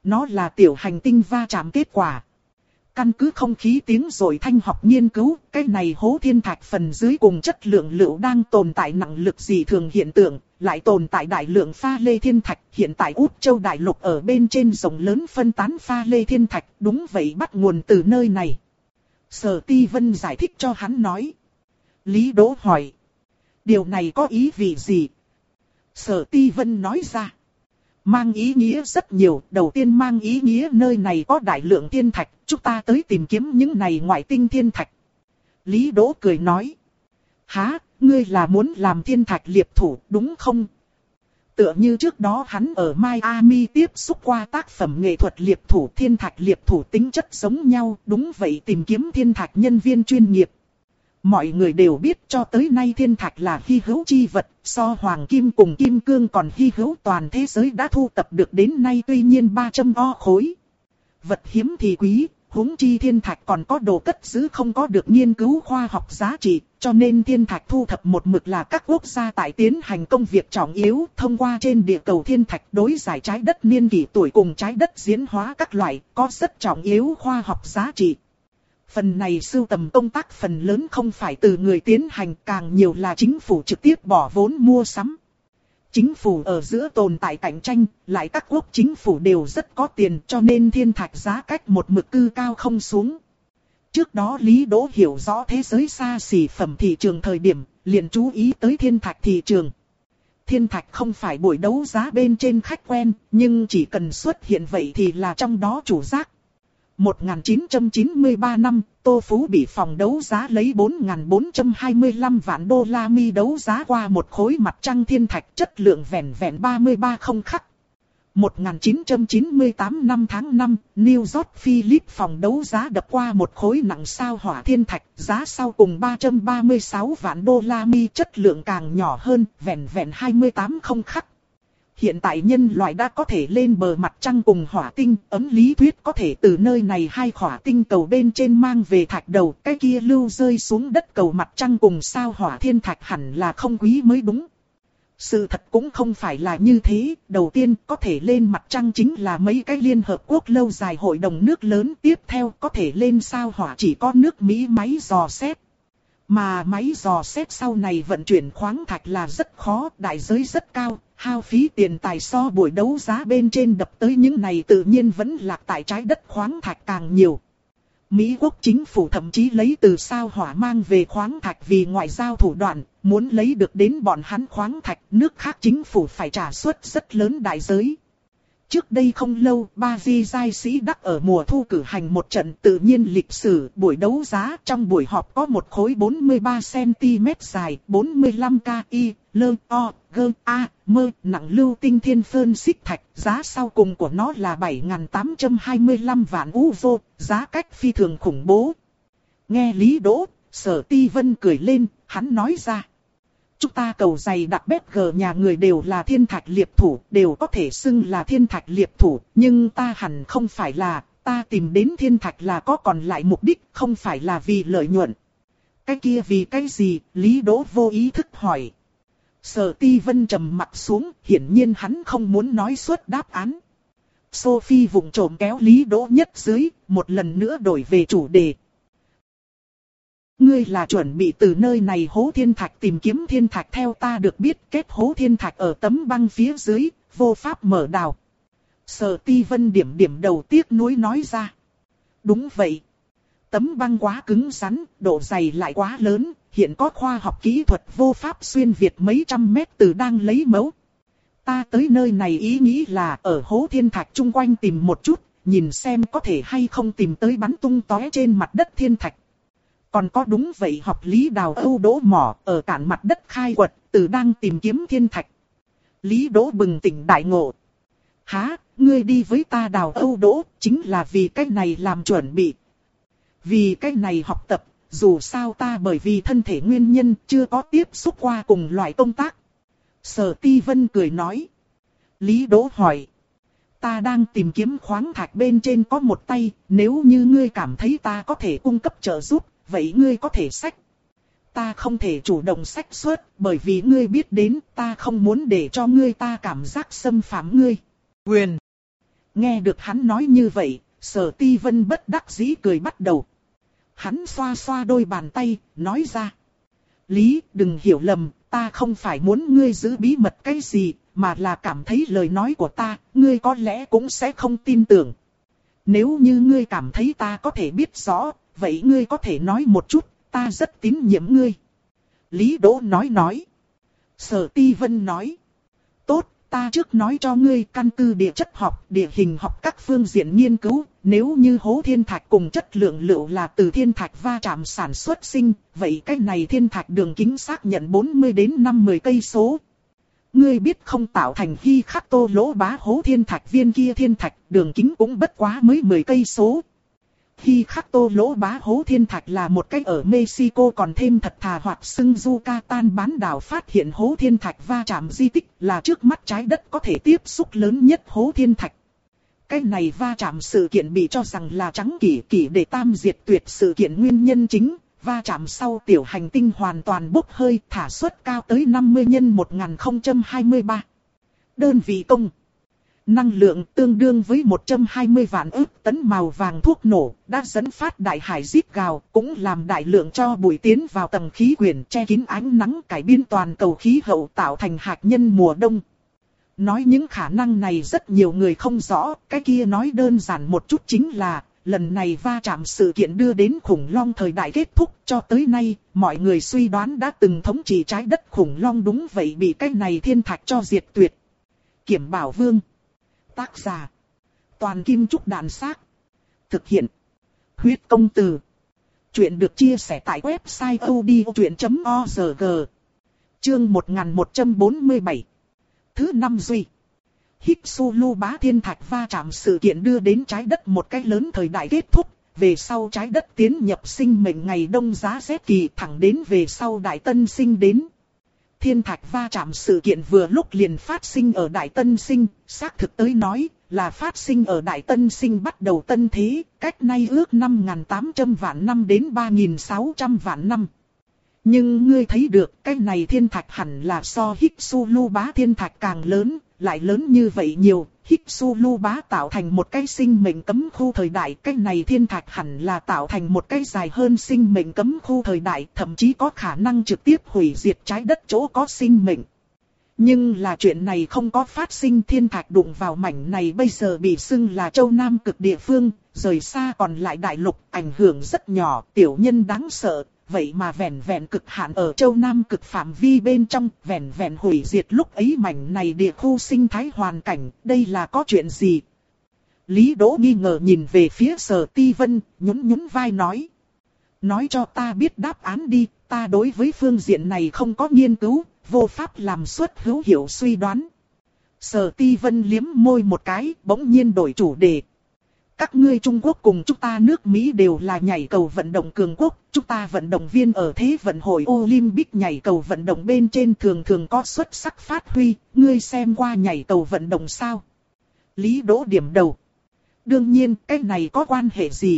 Nó là tiểu hành tinh va chạm kết quả. Căn cứ không khí tiếng rồi thanh học nghiên cứu, cái này hố thiên thạch phần dưới cùng chất lượng lựu đang tồn tại nặng lực dị thường hiện tượng, lại tồn tại đại lượng pha lê thiên thạch. Hiện tại Út Châu Đại Lục ở bên trên rộng lớn phân tán pha lê thiên thạch, đúng vậy bắt nguồn từ nơi này. Sở Ti Vân giải thích cho hắn nói. Lý Đỗ hỏi. Điều này có ý vị gì? Sở Ti Vân nói ra. Mang ý nghĩa rất nhiều, đầu tiên mang ý nghĩa nơi này có đại lượng thiên thạch, chúng ta tới tìm kiếm những này ngoại tinh thiên thạch. Lý Đỗ cười nói. Hả, ngươi là muốn làm thiên thạch liệp thủ, đúng không? Tựa như trước đó hắn ở Miami tiếp xúc qua tác phẩm nghệ thuật liệp thủ, thiên thạch liệp thủ tính chất giống nhau, đúng vậy, tìm kiếm thiên thạch nhân viên chuyên nghiệp. Mọi người đều biết cho tới nay thiên thạch là hy hữu chi vật, so hoàng kim cùng kim cương còn hy hữu, toàn thế giới đã thu tập được đến nay tuy nhiên ba trăm o khối. Vật hiếm thì quý, huống chi thiên thạch còn có đồ cất giữ không có được nghiên cứu khoa học giá trị, cho nên thiên thạch thu thập một mực là các quốc gia tại tiến hành công việc trọng yếu, thông qua trên địa cầu thiên thạch đối giải trái đất niên kỷ tuổi cùng trái đất diễn hóa các loại, có rất trọng yếu khoa học giá trị. Phần này sưu tầm công tác phần lớn không phải từ người tiến hành, càng nhiều là chính phủ trực tiếp bỏ vốn mua sắm. Chính phủ ở giữa tồn tại cạnh tranh, lại các quốc chính phủ đều rất có tiền, cho nên thiên thạch giá cách một mực cư cao không xuống. Trước đó Lý Đỗ hiểu rõ thế giới xa xỉ phẩm thị trường thời điểm, liền chú ý tới thiên thạch thị trường. Thiên thạch không phải buổi đấu giá bên trên khách quen, nhưng chỉ cần xuất hiện vậy thì là trong đó chủ giác. một nghìn chín trăm chín mươi ba năm, Tô Phú bị phòng đấu giá lấy bốn nghìn bốn trăm hai mươi lăm vạn đô la Mi đấu giá qua một khối mặt trăng thiên thạch chất lượng vẹn vẹn ba mươi ba không khắc. một nghìn chín trăm chín mươi tám năm tháng năm, New York Philip phòng đấu giá đập qua một khối nặng sao hỏa thiên thạch, giá sau cùng ba trăm ba mươi sáu vạn đô la Mi, chất lượng càng nhỏ hơn, vẹn vẹn hai mươi tám không khắc. Hiện tại nhân loại đã có thể lên bờ mặt trăng cùng hỏa tinh, ấm lý thuyết có thể từ nơi này hai hỏa tinh cầu bên trên mang về thạch đầu, cái kia lưu rơi xuống đất cầu mặt trăng cùng sao hỏa thiên thạch hẳn là không quý mới đúng. Sự thật cũng không phải là như thế, đầu tiên có thể lên mặt trăng chính là mấy cái Liên Hợp Quốc lâu dài hội đồng nước lớn, tiếp theo có thể lên sao hỏa chỉ có nước Mỹ máy dò xét. Mà máy dò xét sau này vận chuyển khoáng thạch là rất khó, đại giới rất cao, hao phí tiền tài so buổi đấu giá bên trên đập tới những này tự nhiên vẫn lạc tại trái đất khoáng thạch càng nhiều. Mỹ quốc chính phủ thậm chí lấy từ sao hỏa mang về khoáng thạch vì ngoại giao thủ đoạn, muốn lấy được đến bọn hắn khoáng thạch, nước khác chính phủ phải trả suất rất lớn đại giới. Trước đây không lâu, ba di giai sĩ Đắc ở mùa thu cử hành một trận tự nhiên lịch sử buổi đấu giá. Trong buổi họp có một khối bốn mươi ba xăng-ti-mét dài, bốn mươi lăm ki, lơ, o, gơ, a, mơ, nặng lưu tinh thiên phơn xích thạch. Giá sau cùng của nó là bảy nghìn tám trăm hai mươi lăm vạn u vô, giá cách phi thường khủng bố. Nghe Lý Đỗ, Sở Ti Vân cười lên, hắn nói ra. Chúng ta cầu giày đặc bét gờ nhà người đều là thiên thạch liệp thủ, đều có thể xưng là thiên thạch liệp thủ, nhưng ta hẳn không phải là, ta tìm đến thiên thạch là có còn lại mục đích, không phải là vì lợi nhuận. Cái kia vì cái gì? Lý Đỗ vô ý thức hỏi. Sở Ti Vân trầm mặt xuống, hiển nhiên hắn không muốn nói suốt đáp án. Sophie vụng trộm kéo Lý Đỗ nhất dưới, một lần nữa đổi về chủ đề. Ngươi là chuẩn bị từ nơi này hố thiên thạch tìm kiếm thiên thạch, theo ta được biết kết hố thiên thạch ở tấm băng phía dưới, vô pháp mở đào. Sở Ti Vân điểm điểm đầu tiếc nuối nói ra. Đúng vậy. Tấm băng quá cứng rắn, độ dày lại quá lớn, hiện có khoa học kỹ thuật vô pháp xuyên việt mấy trăm mét từ đang lấy mẫu. Ta tới nơi này ý nghĩ là ở hố thiên thạch chung quanh tìm một chút, nhìn xem có thể hay không tìm tới bắn tung tóe trên mặt đất thiên thạch. Còn có đúng vậy, học lý đào Âu Đỗ mỏ ở cạn mặt đất khai quật, từ đang tìm kiếm thiên thạch. Lý Đỗ bừng tỉnh đại ngộ. Hả, ngươi đi với ta đào Âu Đỗ, chính là vì cái này làm chuẩn bị. Vì cái này học tập, dù sao ta bởi vì thân thể nguyên nhân chưa có tiếp xúc qua cùng loại công tác. Sở Ti Vân cười nói. Lý Đỗ hỏi. Ta đang tìm kiếm khoáng thạch bên trên có một tay, nếu như ngươi cảm thấy ta có thể cung cấp trợ giúp, vậy ngươi có thể xách. Ta không thể chủ động xách suất, bởi vì ngươi biết đến, ta không muốn để cho ngươi ta cảm giác xâm phạm ngươi. Quyền. Nghe được hắn nói như vậy, Sở Ti Vân bất đắc dĩ cười bắt đầu. Hắn xoa xoa đôi bàn tay, nói ra. Lý, đừng hiểu lầm, ta không phải muốn ngươi giữ bí mật cái gì, mà là cảm thấy lời nói của ta, ngươi có lẽ cũng sẽ không tin tưởng. Nếu như ngươi cảm thấy ta có thể biết rõ, vậy ngươi có thể nói một chút, ta rất tín nhiệm ngươi. Lý Đỗ nói nói. Sở Ti Vân nói. Tốt, ta trước nói cho ngươi căn cứ địa chất học, địa hình học các phương diện nghiên cứu. Nếu như hố thiên thạch cùng chất lượng lựu là từ thiên thạch va chạm sản xuất sinh, vậy cái này thiên thạch đường kính xác nhận bốn mươi đến năm mươi cây số. Ngươi biết không, tạo thành Hy Khắc Tô Lỗ Bá hố thiên thạch viên kia thiên thạch đường kính cũng bất quá mới mười cây số. Hy Khắc Tô Lỗ Bá hố thiên thạch là một cái ở Mexico còn thêm thật thà hoặc xưng Yucatan bán đảo phát hiện hố thiên thạch va chạm di tích, là trước mắt trái đất có thể tiếp xúc lớn nhất hố thiên thạch. Cái này va chạm sự kiện bị cho rằng là Trắng Kỷ Kỷ để tam diệt tuyệt sự kiện nguyên nhân chính. Va chạm sau tiểu hành tinh hoàn toàn bốc hơi, thả suất cao tới năm mươi nhân một nghìn không trăm hai mươi ba. Đơn vị công. Năng lượng tương đương với một trăm hai mươi vạn ức tấn màu vàng thuốc nổ, đã dẫn phát đại hải rít gào, cũng làm đại lượng cho bụi tiến vào tầng khí quyển che kín ánh nắng, cải biến toàn cầu khí hậu, tạo thành hạt nhân mùa đông. Nói những khả năng này rất nhiều người không rõ, cái kia nói đơn giản một chút chính là, lần này va chạm sự kiện đưa đến khủng long thời đại kết thúc. Cho tới nay, mọi người suy đoán đã từng thống trị trái đất khủng long đúng vậy bị cái này thiên thạch cho diệt tuyệt. Kiểm Bảo Vương. Tác giả. Toàn Kim Trúc Đàn Xác. Thực hiện. Huyết Công Từ. Chuyện được chia sẻ tại website odchuyện chấm org. Chương một nghìn một trăm bốn mươi bảy. Thứ năm Duy. Hitsulu bá thiên thạch va chạm sự kiện đưa đến trái đất một cái lớn thời đại kết thúc. Về sau trái đất tiến nhập sinh mệnh ngày đông giá rét kỳ, thẳng đến về sau Đại Tân Sinh đến. Thiên thạch va chạm sự kiện vừa lúc liền phát sinh ở Đại Tân Sinh, xác thực tới nói là phát sinh ở Đại Tân Sinh bắt đầu tân thế, cách nay ước năm nghìn tám trăm vạn năm đến ba nghìn sáu trăm vạn năm. Nhưng ngươi thấy được cái này thiên thạch hẳn là so Hitsulu bá thiên thạch càng lớn, lại lớn như vậy nhiều. Hitsulu bá tạo thành một cái sinh mệnh cấm khu thời đại, cái này thiên thạch hẳn là tạo thành một cái dài hơn sinh mệnh cấm khu thời đại, thậm chí có khả năng trực tiếp hủy diệt trái đất chỗ có sinh mệnh. Nhưng là chuyện này không có phát sinh, thiên thạch đụng vào mảnh này bây giờ bị xưng là châu Nam cực địa phương, rời xa còn lại đại lục, ảnh hưởng rất nhỏ, tiểu nhân đáng sợ. Vậy mà vẹn vẹn cực hạn ở châu Nam cực phạm vi bên trong, vẹn vẹn hủy diệt lúc ấy mảnh này địa khu sinh thái hoàn cảnh, đây là có chuyện gì? Lý Đỗ nghi ngờ nhìn về phía Sở Ti Vân, nhún nhún vai nói. Nói cho ta biết đáp án đi, ta đối với phương diện này không có nghiên cứu, vô pháp làm xuất hữu hiệu suy đoán. Sở Ti Vân liếm môi một cái, bỗng nhiên đổi chủ đề. Các ngươi Trung Quốc cùng chúng ta nước Mỹ đều là nhảy cầu vận động cường quốc, chúng ta vận động viên ở Thế vận hội Olympic nhảy cầu vận động bên trên thường thường có xuất sắc phát huy, ngươi xem qua nhảy cầu vận động sao? Lý Đỗ điểm đầu. Đương nhiên, cái này có quan hệ gì?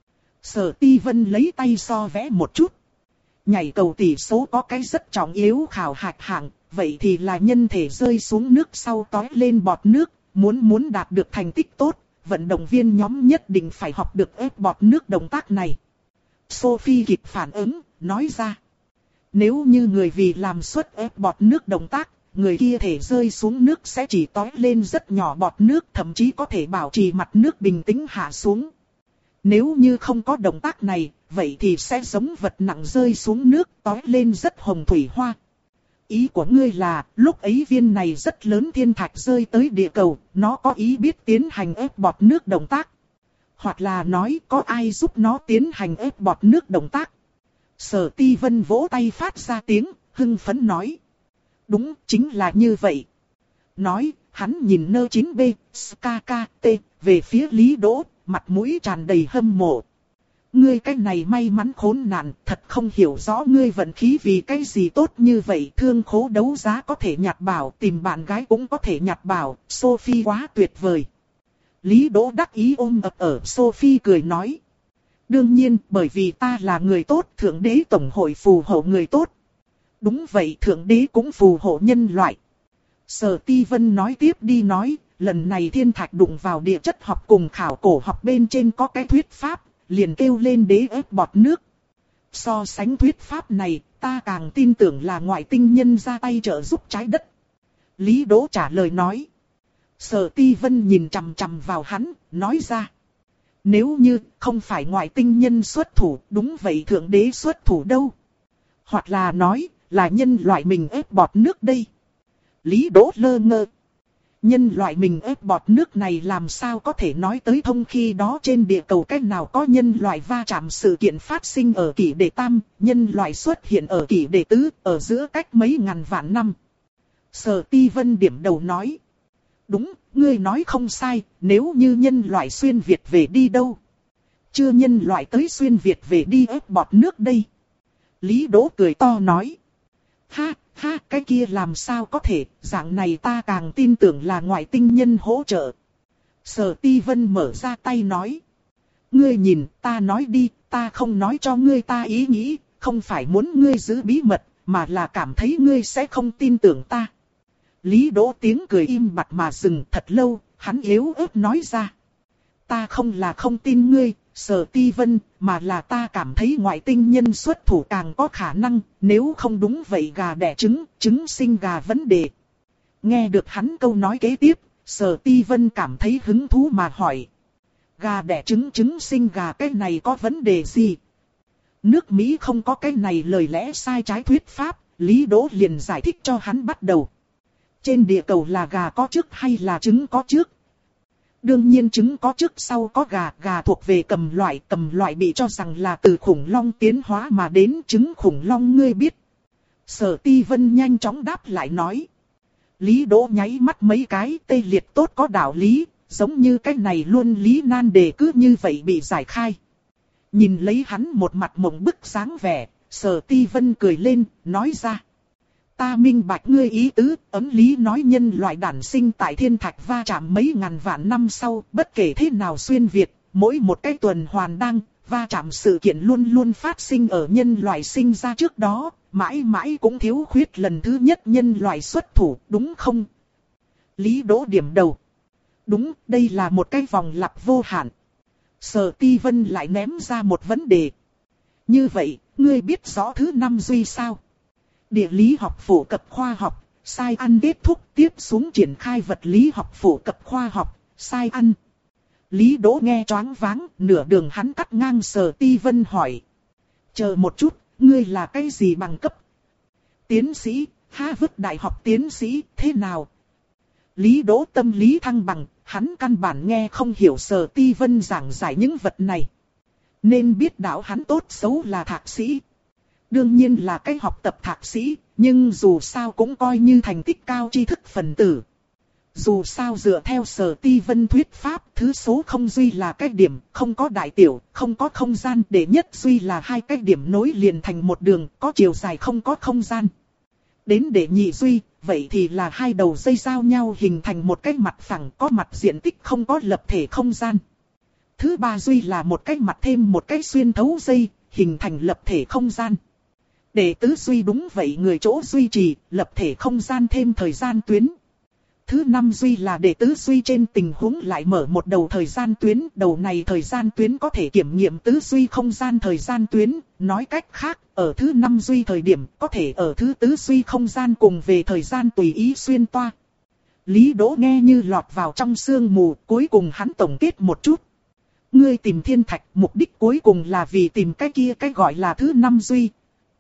Sở Ti Vân lấy tay so vẽ một chút. Nhảy cầu tỷ số có cái rất trọng yếu khảo hạch hạng, vậy thì là nhân thể rơi xuống nước sau tói lên bọt nước, muốn muốn đạt được thành tích tốt. Vận động viên nhóm nhất định phải học được ép bọt nước động tác này. Sophie kịp phản ứng, nói ra. Nếu như người vì làm suất ép bọt nước động tác, người kia thể rơi xuống nước sẽ chỉ tói lên rất nhỏ bọt nước, thậm chí có thể bảo trì mặt nước bình tĩnh hạ xuống. Nếu như không có động tác này, vậy thì sẽ giống vật nặng rơi xuống nước, tói lên rất hồng thủy hoa. Ý của ngươi là, lúc ấy viên này rất lớn thiên thạch rơi tới địa cầu, nó có ý biết tiến hành ép bọt nước động tác. Hoặc là nói có ai giúp nó tiến hành ép bọt nước động tác. Sở Ti Vân vỗ tay phát ra tiếng, hưng phấn nói. Đúng, chính là như vậy. Nói, hắn nhìn nơ chín B, skkt, về phía Lý Đỗ, mặt mũi tràn đầy hâm mộ. Ngươi cái này may mắn khốn nạn, thật không hiểu rõ ngươi vận khí vì cái gì tốt như vậy. Thương khố đấu giá có thể nhặt bảo, tìm bạn gái cũng có thể nhặt bảo, Sophie quá tuyệt vời. Lý Đỗ đắc ý ôm ập ở Sophie cười nói. Đương nhiên, bởi vì ta là người tốt, Thượng Đế Tổng hội phù hộ người tốt. Đúng vậy, Thượng Đế cũng phù hộ nhân loại. Sở Ti Vân nói tiếp đi nói, lần này thiên thạch đụng vào địa chất học cùng khảo cổ học bên trên có cái thuyết pháp, liền kêu lên đế ép bọt nước. So sánh thuyết pháp này, ta càng tin tưởng là ngoại tinh nhân ra tay trợ giúp trái đất. Lý Đỗ trả lời nói. Sở Ti Vân nhìn chằm chằm vào hắn, nói ra. Nếu như không phải ngoại tinh nhân xuất thủ, đúng vậy thượng đế xuất thủ đâu. Hoặc là nói, là nhân loại mình ép bọt nước đây. Lý Đỗ lơ ngơ. Nhân loại mình ép bọt nước này làm sao có thể nói tới thông, khi đó trên địa cầu cách nào có nhân loại va chạm, sự kiện phát sinh ở kỷ đệ tam, nhân loại xuất hiện ở kỷ đệ tứ, ở giữa cách mấy ngàn vạn năm. Sở Ti Vân điểm đầu nói. Đúng, ngươi nói không sai, nếu như nhân loại xuyên Việt về đi đâu? Chưa nhân loại tới xuyên Việt về đi ép bọt nước đây. Lý Đỗ cười to nói. Ha, ha, cái kia làm sao có thể, dạng này ta càng tin tưởng là ngoại tinh nhân hỗ trợ. Sở Ti Vân mở ra tay nói. Ngươi nhìn, ta nói đi, ta không nói cho ngươi ta ý nghĩ, không phải muốn ngươi giữ bí mật, mà là cảm thấy ngươi sẽ không tin tưởng ta. Lý Đỗ tiếng cười im bặt mà dừng thật lâu, hắn yếu ớt nói ra. Ta không là không tin ngươi, Sở Ti Vân, mà là ta cảm thấy ngoại tinh nhân xuất thủ càng có khả năng, nếu không đúng vậy gà đẻ trứng, trứng sinh gà vấn đề. Nghe được hắn câu nói kế tiếp, Sở Ti Vân cảm thấy hứng thú mà hỏi. Gà đẻ trứng, trứng sinh gà, cái này có vấn đề gì? Nước Mỹ không có cái này lời lẽ sai trái thuyết pháp, Lý Đỗ liền giải thích cho hắn bắt đầu. Trên địa cầu là gà có trước hay là trứng có trước? Đương nhiên trứng có trước sau có gà, gà thuộc về cầm loại, cầm loại bị cho rằng là từ khủng long tiến hóa mà đến, trứng khủng long ngươi biết. Sở Ti Vân nhanh chóng đáp lại nói. Lý Đỗ nháy mắt mấy cái, tê liệt tốt có đạo lý, giống như cái này luôn lý nan đề cứ như vậy bị giải khai. Nhìn lấy hắn một mặt mộng bức dáng vẻ, Sở Ti Vân cười lên, nói ra. Ta minh bạch ngươi ý tứ, ấm lý nói nhân loại đản sinh tại thiên thạch va chạm mấy ngàn vạn năm sau, bất kể thế nào xuyên Việt, mỗi một cái tuần hoàn đang, va chạm sự kiện luôn luôn phát sinh ở nhân loại sinh ra trước đó, mãi mãi cũng thiếu khuyết lần thứ nhất nhân loại xuất thủ, đúng không? Lý Đỗ điểm đầu. Đúng, đây là một cái vòng lặp vô hạn. Sở Ti Vân lại ném ra một vấn đề. Như vậy, ngươi biết rõ thứ năm duy sao? Địa lý học phổ cập khoa học, sai ăn kết thúc, tiếp xuống triển khai vật lý học phổ cập khoa học, sai ăn. Lý Đỗ nghe choáng váng, nửa đường hắn cắt ngang Sở Ti Vân hỏi. Chờ một chút, ngươi là cái gì bằng cấp? Tiến sĩ, Harvard Đại học tiến sĩ, thế nào? Lý Đỗ tâm lý thăng bằng, hắn căn bản nghe không hiểu Sở Ti Vân giảng giải những vật này. Nên biết đạo hắn tốt xấu là thạc sĩ. Đương nhiên là cái học tập thạc sĩ, nhưng dù sao cũng coi như thành tích cao tri thức phần tử. Dù sao dựa theo Sở Ti Vân thuyết pháp, thứ số không duy là cái điểm, không có đại tiểu, không có không gian, đệ nhất duy là hai cái điểm nối liền thành một đường, có chiều dài không có không gian. Đến đệ nhị duy, vậy thì là hai đầu dây giao nhau hình thành một cái mặt phẳng, có mặt diện tích không có lập thể không gian. Thứ ba duy là một cái mặt thêm một cái xuyên thấu dây, hình thành lập thể không gian. Đệ tứ duy đúng vậy người chỗ duy trì, lập thể không gian thêm thời gian tuyến. Thứ năm duy là đệ tứ duy trên tình huống lại mở một đầu thời gian tuyến, đầu này thời gian tuyến có thể kiểm nghiệm tứ duy không gian thời gian tuyến, nói cách khác, ở thứ năm duy thời điểm có thể ở thứ tứ duy không gian cùng về thời gian tùy ý xuyên toa. Lý Đỗ nghe như lọt vào trong sương mù, cuối cùng hắn tổng kết một chút. Ngươi tìm thiên thạch, mục đích cuối cùng là vì tìm cái kia cái gọi là thứ năm duy.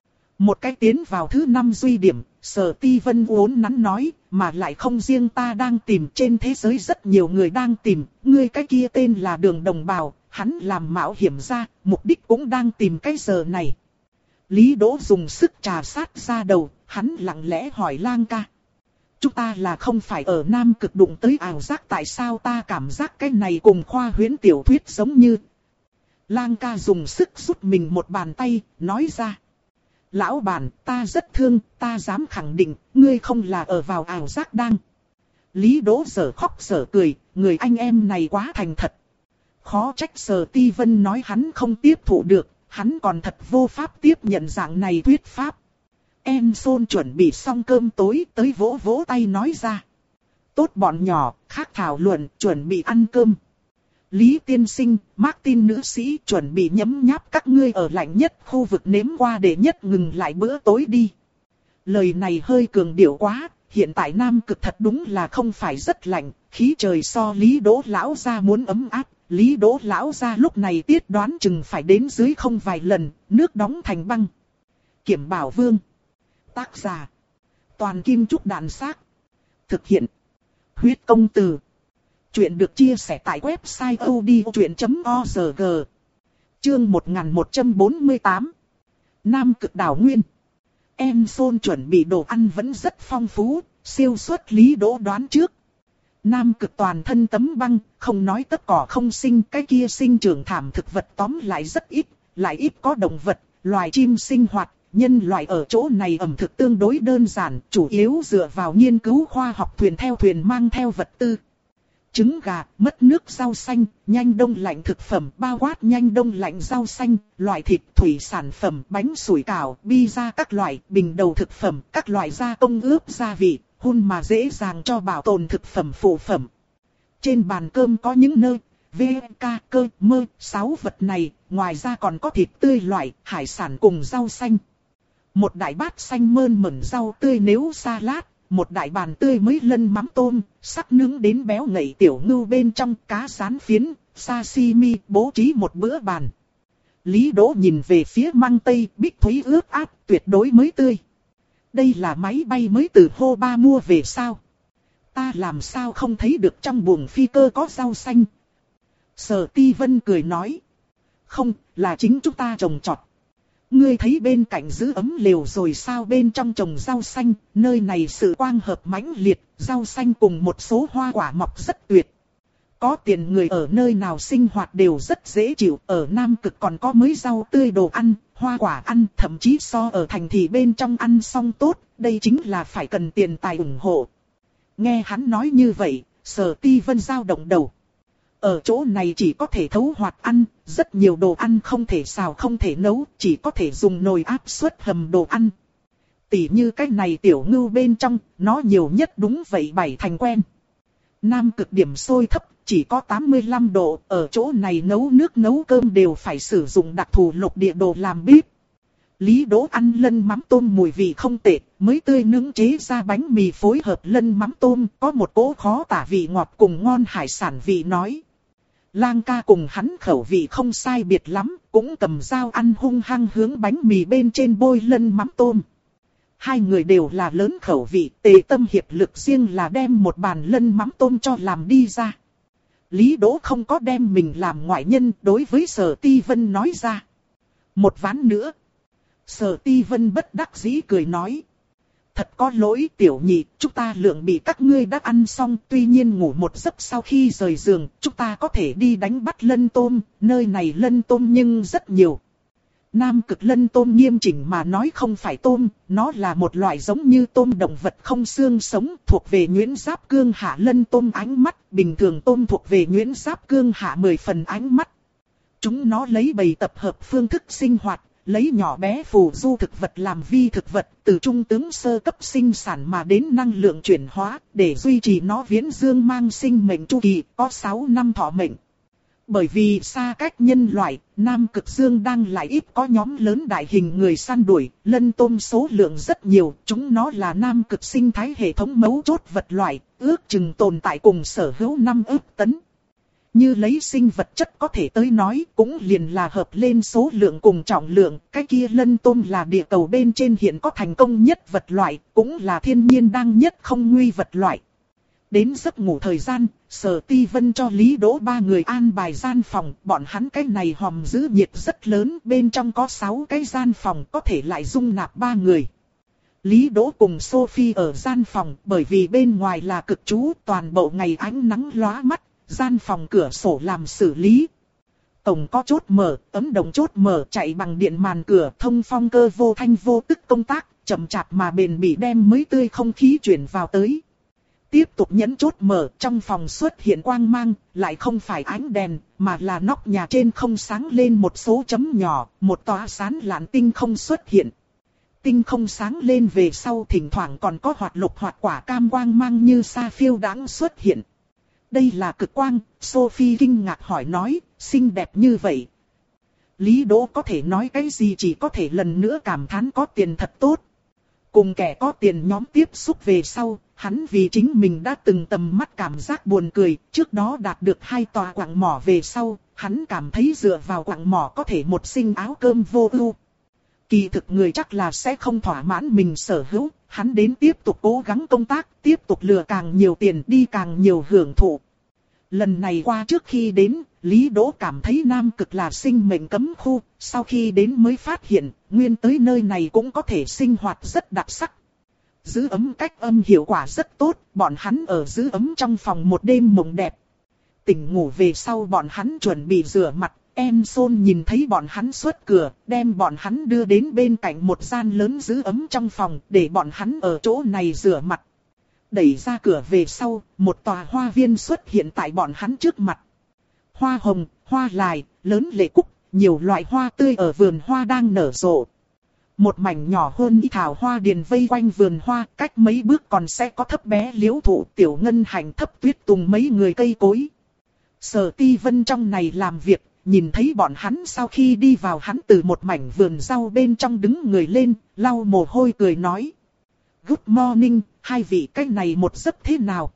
Một cái tiến vào thứ năm duy điểm, Sở Ti Vân uốn nắn nói, mà lại không riêng ta đang tìm, trên thế giới rất nhiều người đang tìm, ngươi cái kia tên là Đường Đồng Bào, hắn làm mạo hiểm ra, mục đích cũng đang tìm cái giờ này. Lý Đỗ dùng sức trà sát ra đầu, hắn lặng lẽ hỏi Lang ca. Chúng ta là không phải ở Nam Cực đụng tới ảo giác, tại sao ta cảm giác cái này cùng khoa huyễn tiểu thuyết giống như. Lang ca dùng sức rút mình một bàn tay, nói ra. Lão bản, ta rất thương, ta dám khẳng định, ngươi không là ở vào ảo giác đang. Lý Đỗ dở khóc dở cười, người anh em này quá thành thật. Khó trách Sở Ti Vân nói hắn không tiếp thụ được, hắn còn thật vô pháp tiếp nhận dạng này thuyết pháp. Em Sôn chuẩn bị xong cơm tối tới vỗ vỗ tay nói ra. tốt bọn nhỏ, khác thảo luận, chuẩn bị ăn cơm. Lý tiên sinh, Martin nữ sĩ chuẩn bị nhấm nháp các ngươi ở lạnh nhất khu vực nếm qua để nhất ngừng lại bữa tối đi. Lời này hơi cường điệu quá, hiện tại Nam Cực thật đúng là không phải rất lạnh, khí trời so Lý Đỗ lão gia muốn ấm áp. Lý Đỗ lão gia lúc này tiết đoán chừng phải đến dưới không vài lần, nước đóng thành băng. Kiểm Bảo Vương. Tác giả. Toàn Kim Trúc Đạn Xác. Thực hiện. Huyết Công Từ. Chuyện được chia sẻ tại website odchuyện chấm org. Chương một nghìn một trăm bốn mươi tám. Nam Cực đảo nguyên. Em Sol chuẩn bị đồ ăn vẫn rất phong phú, siêu suất Lý Đỗ đoán trước. Nam Cực toàn thân tấm băng, không nói tất cỏ không sinh, cái kia sinh trưởng thảm thực vật tóm lại rất ít, lại ít có động vật, loài chim sinh hoạt. Nhân loại ở chỗ này ẩm thực tương đối đơn giản, chủ yếu dựa vào nghiên cứu khoa học thuyền theo thuyền mang theo vật tư. Trứng gà, mất nước rau xanh, nhanh đông lạnh thực phẩm, bao quát nhanh đông lạnh rau xanh, loại thịt, thủy sản phẩm, bánh sủi cảo, pizza các loại, bình đầu thực phẩm, các loại gia công ướp gia vị, hun mà dễ dàng cho bảo tồn thực phẩm phụ phẩm. Trên bàn cơm có những nơi, v, k, cơ, mơ, sáu vật này, ngoài ra còn có thịt tươi loại, hải sản cùng rau xanh. Một đại bát xanh mơn mởn rau tươi nếu salad, một đại bàn tươi mới lân mắm tôm, sắc nướng đến béo ngậy tiểu ngưu bên trong cá rán phiến, sashimi, bố trí một bữa bàn. Lý Đỗ nhìn về phía măng tây, bích thúy ướt át, tuyệt đối mới tươi. Đây là máy bay mới từ hô ba mua về sao? Ta làm sao không thấy được trong buồng phi cơ có rau xanh? Sở Ti Vân cười nói. Không, là chính chúng ta trồng trọt. Ngươi thấy bên cạnh giữ ấm lều rồi sao, bên trong trồng rau xanh, nơi này sự quang hợp mãnh liệt, rau xanh cùng một số hoa quả mọc rất tuyệt. Có tiền người ở nơi nào sinh hoạt đều rất dễ chịu, ở Nam Cực còn có mới rau tươi đồ ăn, hoa quả ăn, thậm chí so ở thành thị bên trong ăn xong tốt, đây chính là phải cần tiền tài ủng hộ. Nghe hắn nói như vậy, Sở Ti Vân dao động đầu. Ở chỗ này chỉ có thể thấu hoạt ăn, rất nhiều đồ ăn không thể xào không thể nấu, chỉ có thể dùng nồi áp suất hầm đồ ăn. Tỉ như cái này tiểu ngưu bên trong, nó nhiều nhất đúng vậy bảy thành quen. Nam Cực điểm sôi thấp, chỉ có tám mươi lăm độ, ở chỗ này nấu nước nấu cơm đều phải sử dụng đặc thù lục địa đồ làm bếp. Lý Đỗ ăn lân mắm tôm mùi vị không tệ, mới tươi nướng chế ra bánh mì phối hợp lân mắm tôm, có một cỗ khó tả vị ngọt cùng ngon hải sản vị nói. Lang ca cùng hắn khẩu vị không sai biệt lắm, cũng cầm dao ăn hung hăng hướng bánh mì bên trên bôi lân mắm tôm. Hai người đều là lớn khẩu vị, tề tâm hiệp lực riêng là đem một bàn lân mắm tôm cho làm đi ra. Lý Đỗ không có đem mình làm ngoại nhân, đối với Sở Ti Vân nói ra. Một ván nữa. Sở Ti Vân bất đắc dĩ cười nói. Thật có lỗi tiểu nhị, chúng ta lượng bị các ngươi đã ăn xong, tuy nhiên ngủ một giấc sau khi rời giường, chúng ta có thể đi đánh bắt lân tôm, nơi này lân tôm nhưng rất nhiều. Nam Cực lân tôm nghiêm chỉnh mà nói không phải tôm, nó là một loại giống như tôm động vật không xương sống, thuộc về nhuyễn giáp cương hạ lân tôm ánh mắt, bình thường tôm thuộc về nhuyễn giáp cương hạ mười phần ánh mắt. Chúng nó lấy bầy tập hợp phương thức sinh hoạt, lấy nhỏ bé phù du thực vật làm vi thực vật, từ trung tướng sơ cấp sinh sản mà đến năng lượng chuyển hóa, để duy trì nó viễn dương mang sinh mệnh chu kỳ, có sáu năm thọ mệnh. Bởi vì xa cách nhân loại, Nam Cực Dương đang lại ít có nhóm lớn đại hình người săn đuổi, lân tôm số lượng rất nhiều, chúng nó là Nam Cực sinh thái hệ thống mấu chốt vật loại, ước chừng tồn tại cùng sở hữu năm ức tấn. Như lấy sinh vật chất có thể tới nói, cũng liền là hợp lên số lượng cùng trọng lượng, cái kia lân tôm là địa cầu bên trên hiện có thành công nhất vật loại, cũng là thiên nhiên đang nhất không nguy vật loại. Đến giấc ngủ thời gian, Sở Ti Vân cho Lý Đỗ ba người an bài gian phòng, bọn hắn cái này hòm giữ nhiệt rất lớn, bên trong có sáu cái gian phòng có thể lại dung nạp ba người. Lý Đỗ cùng Sophie ở gian phòng, bởi vì bên ngoài là cực trú, toàn bộ ngày ánh nắng lóa mắt, gian phòng cửa sổ làm xử lý. Tổng có chốt mở, ấm đồng chốt mở chạy bằng điện màn cửa, thông phong cơ vô thanh vô tức công tác, chậm chạp mà bền bỉ đem mới tươi không khí chuyển vào tới. Tiếp tục nhấn chốt mở, trong phòng xuất hiện quang mang, lại không phải ánh đèn, mà là nóc nhà trên không sáng lên một số chấm nhỏ, một tòa sáng lạn tinh không xuất hiện. Tinh không sáng lên về sau thỉnh thoảng còn có hoạt lục hoạt quả cam quang mang như sa phiêu đãng xuất hiện. Đây là cực quang, Sophie kinh ngạc hỏi nói, xinh đẹp như vậy. Lý Đỗ có thể nói cái gì, chỉ có thể lần nữa cảm thán có tiền thật tốt. Cùng kẻ có tiền nhóm tiếp xúc về sau, hắn vì chính mình đã từng tầm mắt cảm giác buồn cười, trước đó đạt được hai tòa quặng mỏ về sau, hắn cảm thấy dựa vào quặng mỏ có thể một sinh áo cơm vô ưu. Kỳ thực người chắc là sẽ không thỏa mãn mình sở hữu, hắn đến tiếp tục cố gắng công tác, tiếp tục lừa càng nhiều tiền đi càng nhiều hưởng thụ. Lần này qua trước khi đến, Lý Đỗ cảm thấy Nam Cực là sinh mệnh cấm khu, sau khi đến mới phát hiện, nguyên tới nơi này cũng có thể sinh hoạt rất đặc sắc. Giữ ấm cách âm hiệu quả rất tốt, bọn hắn ở giữ ấm trong phòng một đêm mộng đẹp. Tỉnh ngủ về sau bọn hắn chuẩn bị rửa mặt, Enson nhìn thấy bọn hắn xuất cửa, đem bọn hắn đưa đến bên cạnh một gian lớn giữ ấm trong phòng, để bọn hắn ở chỗ này rửa mặt. Đẩy ra cửa về sau, một tòa hoa viên xuất hiện tại bọn hắn trước mặt. Hoa hồng, hoa lài, lớn lệ cúc, nhiều loại hoa tươi ở vườn hoa đang nở rộ. Một mảnh nhỏ hơn y thảo hoa điền vây quanh vườn hoa, cách mấy bước còn sẽ có thấp bé liễu thụ, tiểu ngân hành, thấp tuyết tùng mấy người cây cối. Sở Ti Vân trong này làm việc, nhìn thấy bọn hắn sau khi đi vào, hắn từ một mảnh vườn rau bên trong đứng người lên, lau mồ hôi cười nói. Good morning, hai vị, cái này một giấc thế nào?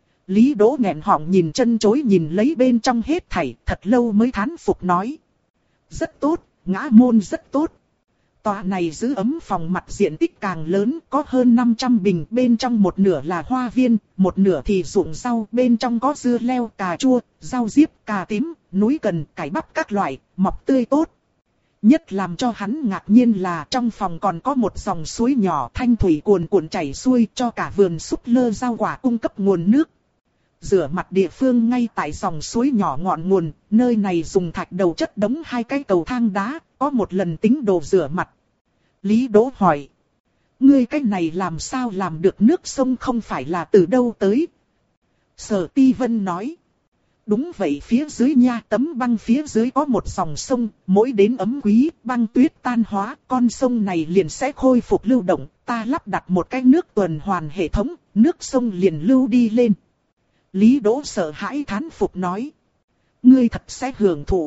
Lý Đỗ nghẹn họng nhìn chân chối nhìn lấy bên trong hết thảy, thật lâu mới thán phục nói. Rất tốt, ngã môn rất tốt. Tòa này giữ ấm phòng mặt diện tích càng lớn, có hơn năm trăm bình, bên trong một nửa là hoa viên, một nửa thì ruộng rau, bên trong có dưa leo, cà chua, rau diếp, cà tím, núi cần, cải bắp các loại, mọc tươi tốt. Nhất làm cho hắn ngạc nhiên là trong phòng còn có một dòng suối nhỏ thanh thủy cuồn cuộn chảy xuôi, cho cả vườn súp lơ rau quả cung cấp nguồn nước. Rửa mặt địa phương ngay tại dòng suối nhỏ ngọn nguồn, nơi này dùng thạch đầu chất đống hai cái cầu thang đá, có một lần tính đồ rửa mặt. Lý Đỗ hỏi. Ngươi cái này làm sao làm được, nước sông không phải là từ đâu tới? Sở Ti Vân nói. Đúng vậy, phía dưới nha, tấm băng phía dưới có một dòng sông, mỗi đến ấm quý, băng tuyết tan hóa, con sông này liền sẽ khôi phục lưu động, ta lắp đặt một cái nước tuần hoàn hệ thống, nước sông liền lưu đi lên. Lý Đỗ sợ hãi thán phục nói. Ngươi thật sẽ hưởng thụ.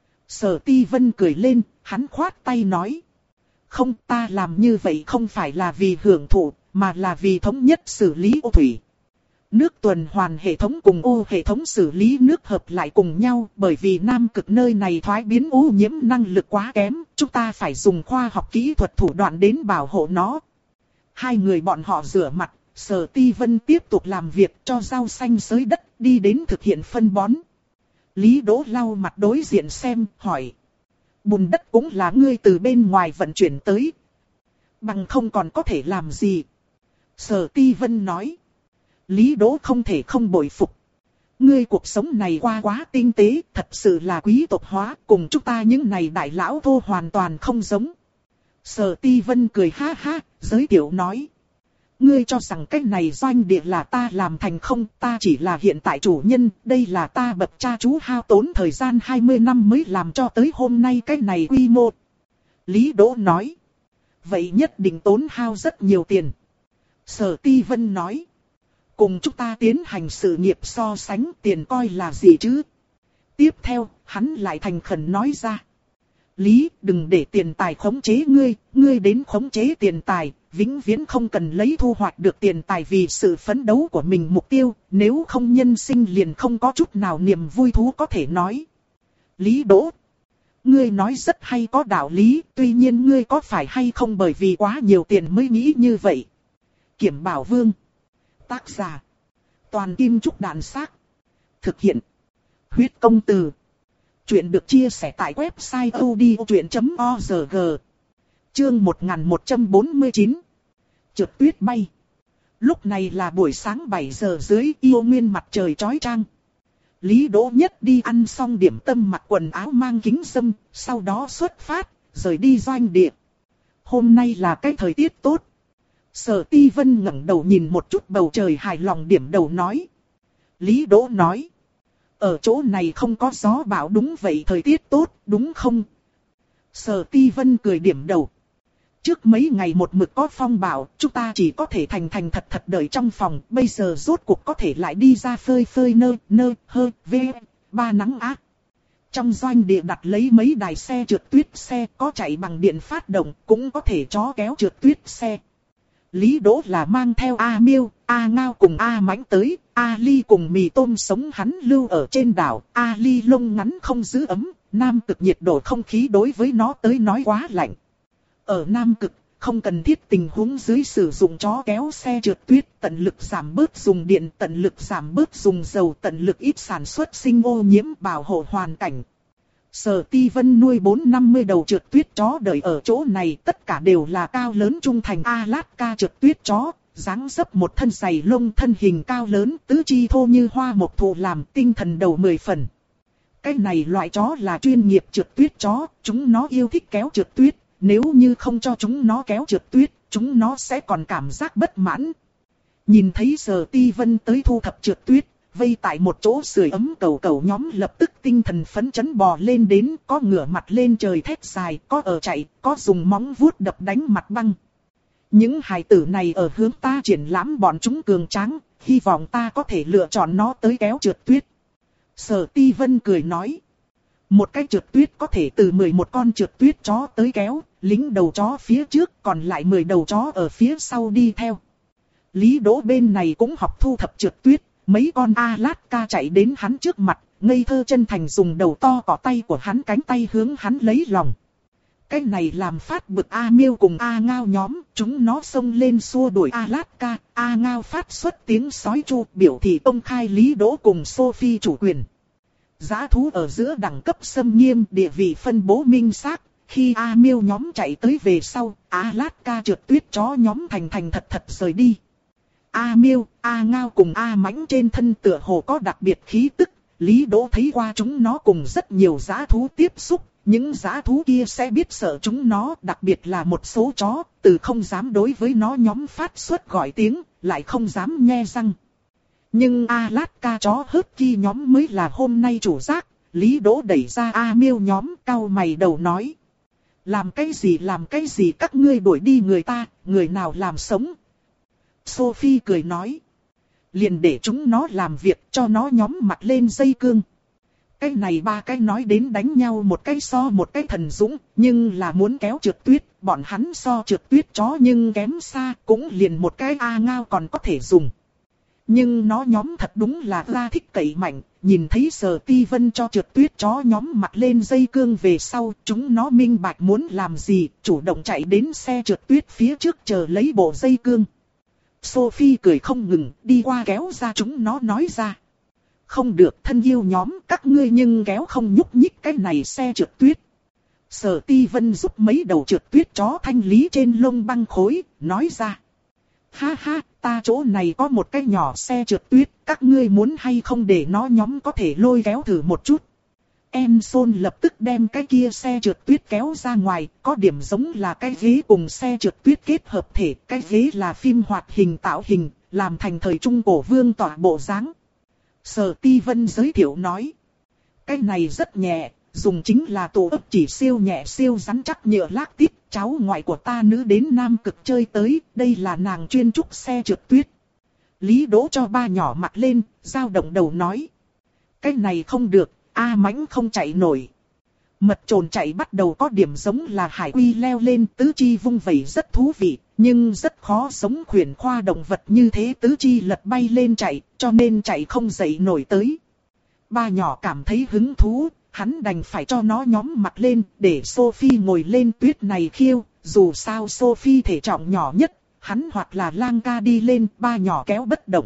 Sở Ti Vân cười lên, hắn khoát tay nói. Không, ta làm như vậy không phải là vì hưởng thụ, mà là vì thống nhất xử lý ô thủy. Nước tuần hoàn hệ thống cùng ô hệ thống xử lý nước hợp lại cùng nhau, bởi vì Nam Cực nơi này thoái biến ô nhiễm năng lực quá kém, chúng ta phải dùng khoa học kỹ thuật thủ đoạn đến bảo hộ nó. Hai người bọn họ rửa mặt, Sở Ti Vân tiếp tục làm việc cho rau xanh xới đất, đi đến thực hiện phân bón. Lý Đỗ lau mặt đối diện xem, hỏi. Bùn đất cũng là ngươi từ bên ngoài vận chuyển tới. Bằng không còn có thể làm gì? Sở Ti Vân nói. Lý Đỗ không thể không bội phục. Ngươi cuộc sống này qua quá tinh tế, thật sự là quý tộc hóa, cùng chúng ta những này đại lão vô hoàn toàn không giống. Sở Ti Vân cười ha ha, giới thiệu nói. Ngươi cho rằng cái này doanh địa là ta làm thành không, ta chỉ là hiện tại chủ nhân, đây là ta bậc cha chú hao tốn thời gian hai mươi năm mới làm cho tới hôm nay cái này quy mô. Lý Đỗ nói. Vậy nhất định tốn hao rất nhiều tiền. Sở Ti Vân nói. Cùng chúng ta tiến hành sự nghiệp so sánh, tiền coi là gì chứ? Tiếp theo, hắn lại thành khẩn nói ra. Lý, đừng để tiền tài khống chế ngươi, ngươi đến khống chế tiền tài, vĩnh viễn không cần lấy thu hoạch được tiền tài vì sự phấn đấu của mình mục tiêu, nếu không nhân sinh liền không có chút nào niềm vui thú có thể nói. Lý Đỗ, ngươi nói rất hay, có đạo lý, tuy nhiên ngươi có phải hay không bởi vì quá nhiều tiền mới nghĩ như vậy? Kiểm Bảo Vương. Tác giả. Toàn Kim Trúc Đạn Xác. Thực hiện. Huyết Công Từ. Chuyện được chia sẻ tại website odchuyện chấm org. Chương một nghìn một trăm bốn mươi chín. Trượt tuyết bay. Lúc này là buổi sáng bảy giờ dưới, yêu nguyên mặt trời chói chang. Lý Đỗ Nhất đi ăn xong điểm tâm, mặc quần áo mang kính râm, sau đó xuất phát, rời đi doanh địa. Hôm nay là cái thời tiết tốt. Sở Ti Vân ngẩng đầu nhìn một chút bầu trời, hài lòng điểm đầu nói. Lý Đỗ nói. Ở chỗ này không có gió bão, đúng vậy, thời tiết tốt, đúng không? Sở Ti Vân cười điểm đầu. Trước mấy ngày một mực có phong bạo, chúng ta chỉ có thể thành thành thật thật đợi trong phòng, bây giờ rốt cuộc có thể lại đi ra phơi phơi nơ, nơ, hơ, vê, ba nắng ác. Trong doanh địa đặt lấy mấy đài xe trượt tuyết xe, có chạy bằng điện phát động, cũng có thể chó kéo trượt tuyết xe. Lý Đỗ là mang theo A Miêu, A Ngao cùng A Mãnh tới, A Ly cùng mì tôm sống hắn lưu ở trên đảo, A Ly lông ngắn không giữ ấm, Nam Cực nhiệt độ không khí đối với nó tới nói quá lạnh. Ở Nam Cực, không cần thiết tình huống dưới sử dụng chó kéo xe trượt tuyết, tận lực giảm bớt dùng điện, tận lực giảm bớt dùng dầu, tận lực ít sản xuất sinh ô nhiễm, bảo hộ hoàn cảnh. Sở Ti Vân nuôi bốn năm mươi đầu trượt tuyết chó đợi ở chỗ này, tất cả đều là cao lớn trung thành Alaska trượt tuyết chó, dáng dấp một thân dày lông, thân hình cao lớn, tứ chi thô như hoa mộc thụ, làm tinh thần đầu mười phần. Cái này loại chó là chuyên nghiệp trượt tuyết chó, chúng nó yêu thích kéo trượt tuyết, nếu như không cho chúng nó kéo trượt tuyết, chúng nó sẽ còn cảm giác bất mãn. Nhìn thấy Sở Ti Vân tới thu thập trượt tuyết, vây tại một chỗ sưởi ấm cầu cầu nhóm lập tức tinh thần phấn chấn bò lên đến, có ngửa mặt lên trời thét dài, có ở chạy, có dùng móng vuốt đập đánh mặt băng. Những hài tử này ở hướng ta triển lãm bọn chúng cường tráng, hy vọng ta có thể lựa chọn nó tới kéo trượt tuyết. Sở Ti Vân cười nói. Một cái trượt tuyết có thể từ mười một con trượt tuyết chó tới kéo, lính đầu chó phía trước, còn lại mười đầu chó ở phía sau đi theo. Lý Đỗ bên này cũng học thu thập trượt tuyết, mấy con Alaska chạy đến hắn trước mặt, ngây thơ chân thành dùng đầu to cỏ tay của hắn cánh tay hướng hắn lấy lòng. Cái này làm phát bực A Miêu cùng A Ngao nhóm, chúng nó xông lên xua đuổi Alaska, A Ngao phát xuất tiếng sói chu biểu thị công khai Lý Đỗ cùng Sophie chủ quyền. Dã thú ở giữa đẳng cấp xâm nghiêm, địa vị phân bố minh xác. Khi A Miêu nhóm chạy tới về sau, Alaska trượt tuyết chó nhóm thành thành thật thật rời đi. A Miêu, A Ngao cùng A Mãnh trên thân tựa hồ có đặc biệt khí tức. Lý Đỗ thấy qua chúng nó cùng rất nhiều dã thú tiếp xúc, những dã thú kia sẽ biết sợ chúng nó, đặc biệt là một số chó, từ không dám đối với nó nhóm phát xuất gọi tiếng, lại không dám nhe răng. Nhưng Alaska chó husky nhóm mới là hôm nay chủ giác. Lý Đỗ đẩy ra A Miêu nhóm, cau mày đầu nói. Làm cái gì làm cái gì, các ngươi đuổi đi người ta, người nào làm sống. Sophie cười nói. Liền để chúng nó làm việc, cho nó nhóm mặt lên dây cương. Cái này ba cái nói đến đánh nhau một cái so một cái thần dũng, nhưng là muốn kéo trượt tuyết, bọn hắn so trượt tuyết chó nhưng kém xa, cũng liền một cái A Ngao còn có thể dùng. Nhưng nó nhóm thật đúng là ra thích cậy mạnh, nhìn thấy Sở Ti Vân cho trượt tuyết chó nhóm mặt lên dây cương về sau, chúng nó minh bạch muốn làm gì, chủ động chạy đến xe trượt tuyết phía trước chờ lấy bộ dây cương. Sophie cười không ngừng, đi qua kéo ra chúng nó nói ra. Không được thân yêu nhóm, các ngươi nhưng kéo không nhúc nhích cái này xe trượt tuyết. Sở Ti Vân giúp mấy đầu trượt tuyết chó thanh lý trên lông băng khối, nói ra. Ha ha, ta chỗ này có một cái nhỏ xe trượt tuyết, các ngươi muốn hay không để nó nhóm có thể lôi kéo thử một chút. Emson lập tức đem cái kia xe trượt tuyết kéo ra ngoài, có điểm giống là cái ghế cùng xe trượt tuyết kết hợp thể, cái ghế là phim hoạt hình tạo hình, làm thành thời trung cổ vương tỏa bộ dáng. Sở Ti Vân giới thiệu nói, cái này rất nhẹ, dùng chính là tổ ấp chỉ siêu nhẹ siêu rắn chắc nhựa lác tít, cháu ngoại của ta nữ đến Nam Cực chơi tới, đây là nàng chuyên trúc xe trượt tuyết. Lý Đỗ cho ba nhỏ mặt lên, dao động đầu nói, cái này không được. A Mãnh không chạy nổi. Mật trồn chạy bắt đầu có điểm giống là hải quy leo lên, tứ chi vung vẩy rất thú vị, nhưng rất khó giống khuyển khoa động vật như thế tứ chi lật bay lên chạy, cho nên chạy không dậy nổi tới. Ba nhỏ cảm thấy hứng thú, hắn đành phải cho nó nhóm mặt lên, để Sophie ngồi lên tuyết này khiêu, dù sao Sophie thể trọng nhỏ nhất, hắn hoặc là lang ca đi lên, ba nhỏ kéo bất động.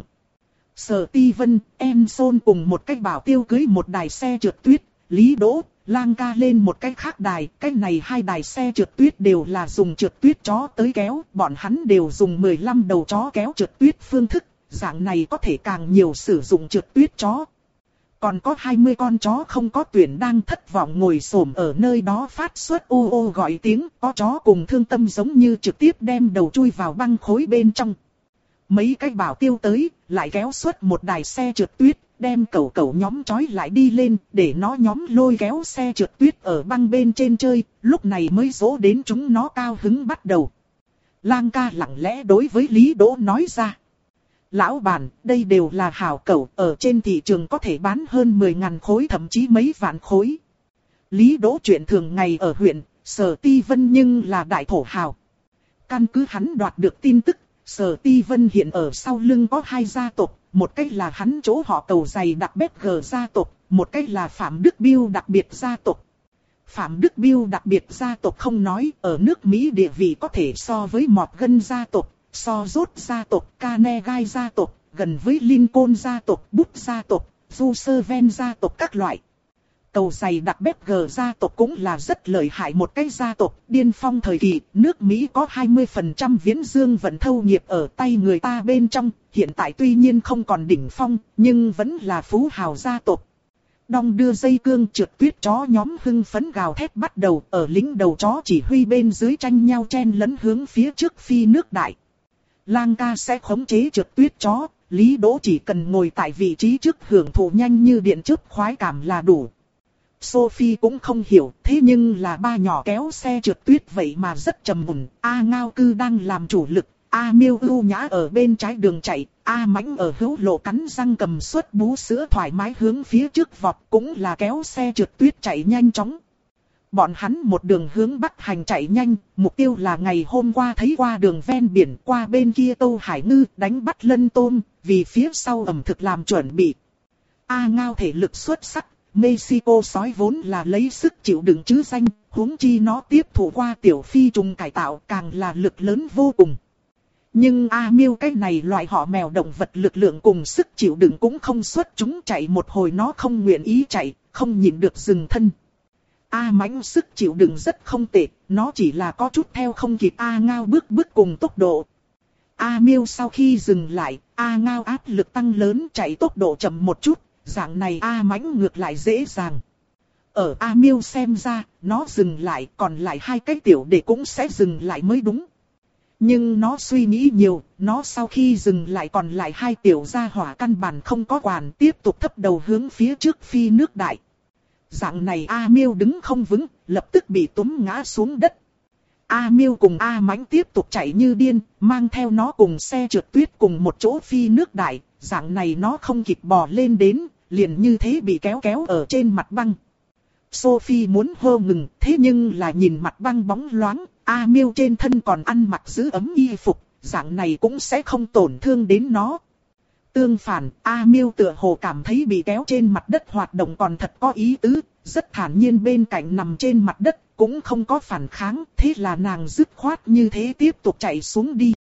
Sở Ti Vân, Emson cùng một cái bảo tiêu cưới một đài xe trượt tuyết, Lý Đỗ, lang ca lên một cái khác đài, cái này hai đài xe trượt tuyết đều là dùng trượt tuyết chó tới kéo, bọn hắn đều dùng mười lăm đầu chó kéo trượt tuyết phương thức, dạng này có thể càng nhiều sử dụng trượt tuyết chó. Còn có hai mươi con chó không có tuyển đang thất vọng ngồi xổm ở nơi đó phát xuất ô ô gọi tiếng, có chó cùng thương tâm giống như trực tiếp đem đầu chui vào băng khối bên trong. Mấy cái bảo tiêu tới, lại kéo suốt một đài xe trượt tuyết, đem cẩu cẩu nhóm trói lại đi lên, để nó nhóm lôi kéo xe trượt tuyết ở băng bên trên chơi, lúc này mới dỗ đến chúng nó cao hứng bắt đầu. Lang ca lặng lẽ đối với Lý Đỗ nói ra. Lão bản, đây đều là hảo cẩu, ở trên thị trường có thể bán hơn mười ngàn khối thậm chí mấy vạn khối. Lý Đỗ chuyện thường ngày ở huyện, Sở Ti Vân nhưng là đại thổ hào. Căn cứ hắn đoạt được tin tức, Sở Ti Vân hiện ở sau lưng có hai gia tộc, một cách là hắn chỗ họ Cầu Dày đặc bét gờ gia tộc, một cách là Phạm Đức Biêu đặc biệt gia tộc. Phạm Đức Biêu đặc biệt gia tộc không nói, ở nước Mỹ địa vị có thể so với Morgan gia tộc, so rốt gia tộc, Carnegie gia tộc, gần với Lincoln gia tộc, Bút gia tộc, Roosevelt gia tộc các loại. Cầu Dày đặc bét gờ gia tộc cũng là rất lợi hại một cái gia tộc, điên phong thời kỳ, nước Mỹ có hai mươi phần trăm viễn dương vận thâu nghiệp ở tay người ta bên trong, hiện tại tuy nhiên không còn đỉnh phong, nhưng vẫn là phú hào gia tộc. Đong đưa dây cương trượt tuyết chó nhóm hưng phấn gào thét bắt đầu, ở lính đầu chó chỉ huy bên dưới tranh nhau chen lấn hướng phía trước phi nước đại. Lang ca sẽ khống chế trượt tuyết chó, Lý Đỗ chỉ cần ngồi tại vị trí trước hưởng thụ nhanh như điện chớp khoái cảm là đủ. Sophie cũng không hiểu, thế nhưng là ba nhỏ kéo xe trượt tuyết vậy mà rất trầm mùn. A Ngao Cư đang làm chủ lực, A Miêu ưu nhã ở bên trái đường chạy, A Mãnh ở hữu lộ cắn răng cầm suất bú sữa thoải mái hướng phía trước vọt, cũng là kéo xe trượt tuyết chạy nhanh chóng. Bọn hắn một đường hướng bắc hành chạy nhanh, mục tiêu là ngày hôm qua thấy qua đường ven biển, qua bên kia Tâu Hải Ngư đánh bắt lân tôm, vì phía sau ẩm thực làm chuẩn bị. A Ngao thể lực xuất sắc. Mexico sói vốn là lấy sức chịu đựng chứ danh, huống chi nó tiếp thụ qua tiểu phi trùng cải tạo càng là lực lớn vô cùng. Nhưng A Miêu cái này loại họ mèo động vật lực lượng cùng sức chịu đựng cũng không xuất chúng, chạy một hồi nó không nguyện ý chạy, không nhịn được dừng thân. A Mãnh sức chịu đựng rất không tệ, nó chỉ là có chút theo không kịp A Ngao bước bước cùng tốc độ. A Miêu sau khi dừng lại, A Ngao áp lực tăng lớn chạy tốc độ chậm một chút. Dạng này A Mãnh ngược lại dễ dàng. Ở A Miêu xem ra, nó dừng lại, còn lại hai cái tiểu đệ cũng sẽ dừng lại mới đúng. Nhưng nó suy nghĩ nhiều, nó sau khi dừng lại còn lại hai tiểu gia hỏa căn bản không có quản, tiếp tục thấp đầu hướng phía trước phi nước đại. Dạng này A Miêu đứng không vững, lập tức bị túm ngã xuống đất. A Miêu cùng A Mãnh tiếp tục chạy như điên, mang theo nó cùng xe trượt tuyết cùng một chỗ phi nước đại, dạng này nó không kịp bò lên đến. Liền như thế bị kéo kéo ở trên mặt băng. Sophie muốn hô ngừng, thế nhưng là nhìn mặt băng bóng loáng, A Miêu trên thân còn ăn mặc giữ ấm y phục, dạng này cũng sẽ không tổn thương đến nó. Tương phản, A Miêu tựa hồ cảm thấy bị kéo trên mặt đất hoạt động còn thật có ý tứ, rất thản nhiên bên cạnh nằm trên mặt đất, cũng không có phản kháng, thế là nàng dứt khoát như thế tiếp tục chạy xuống đi.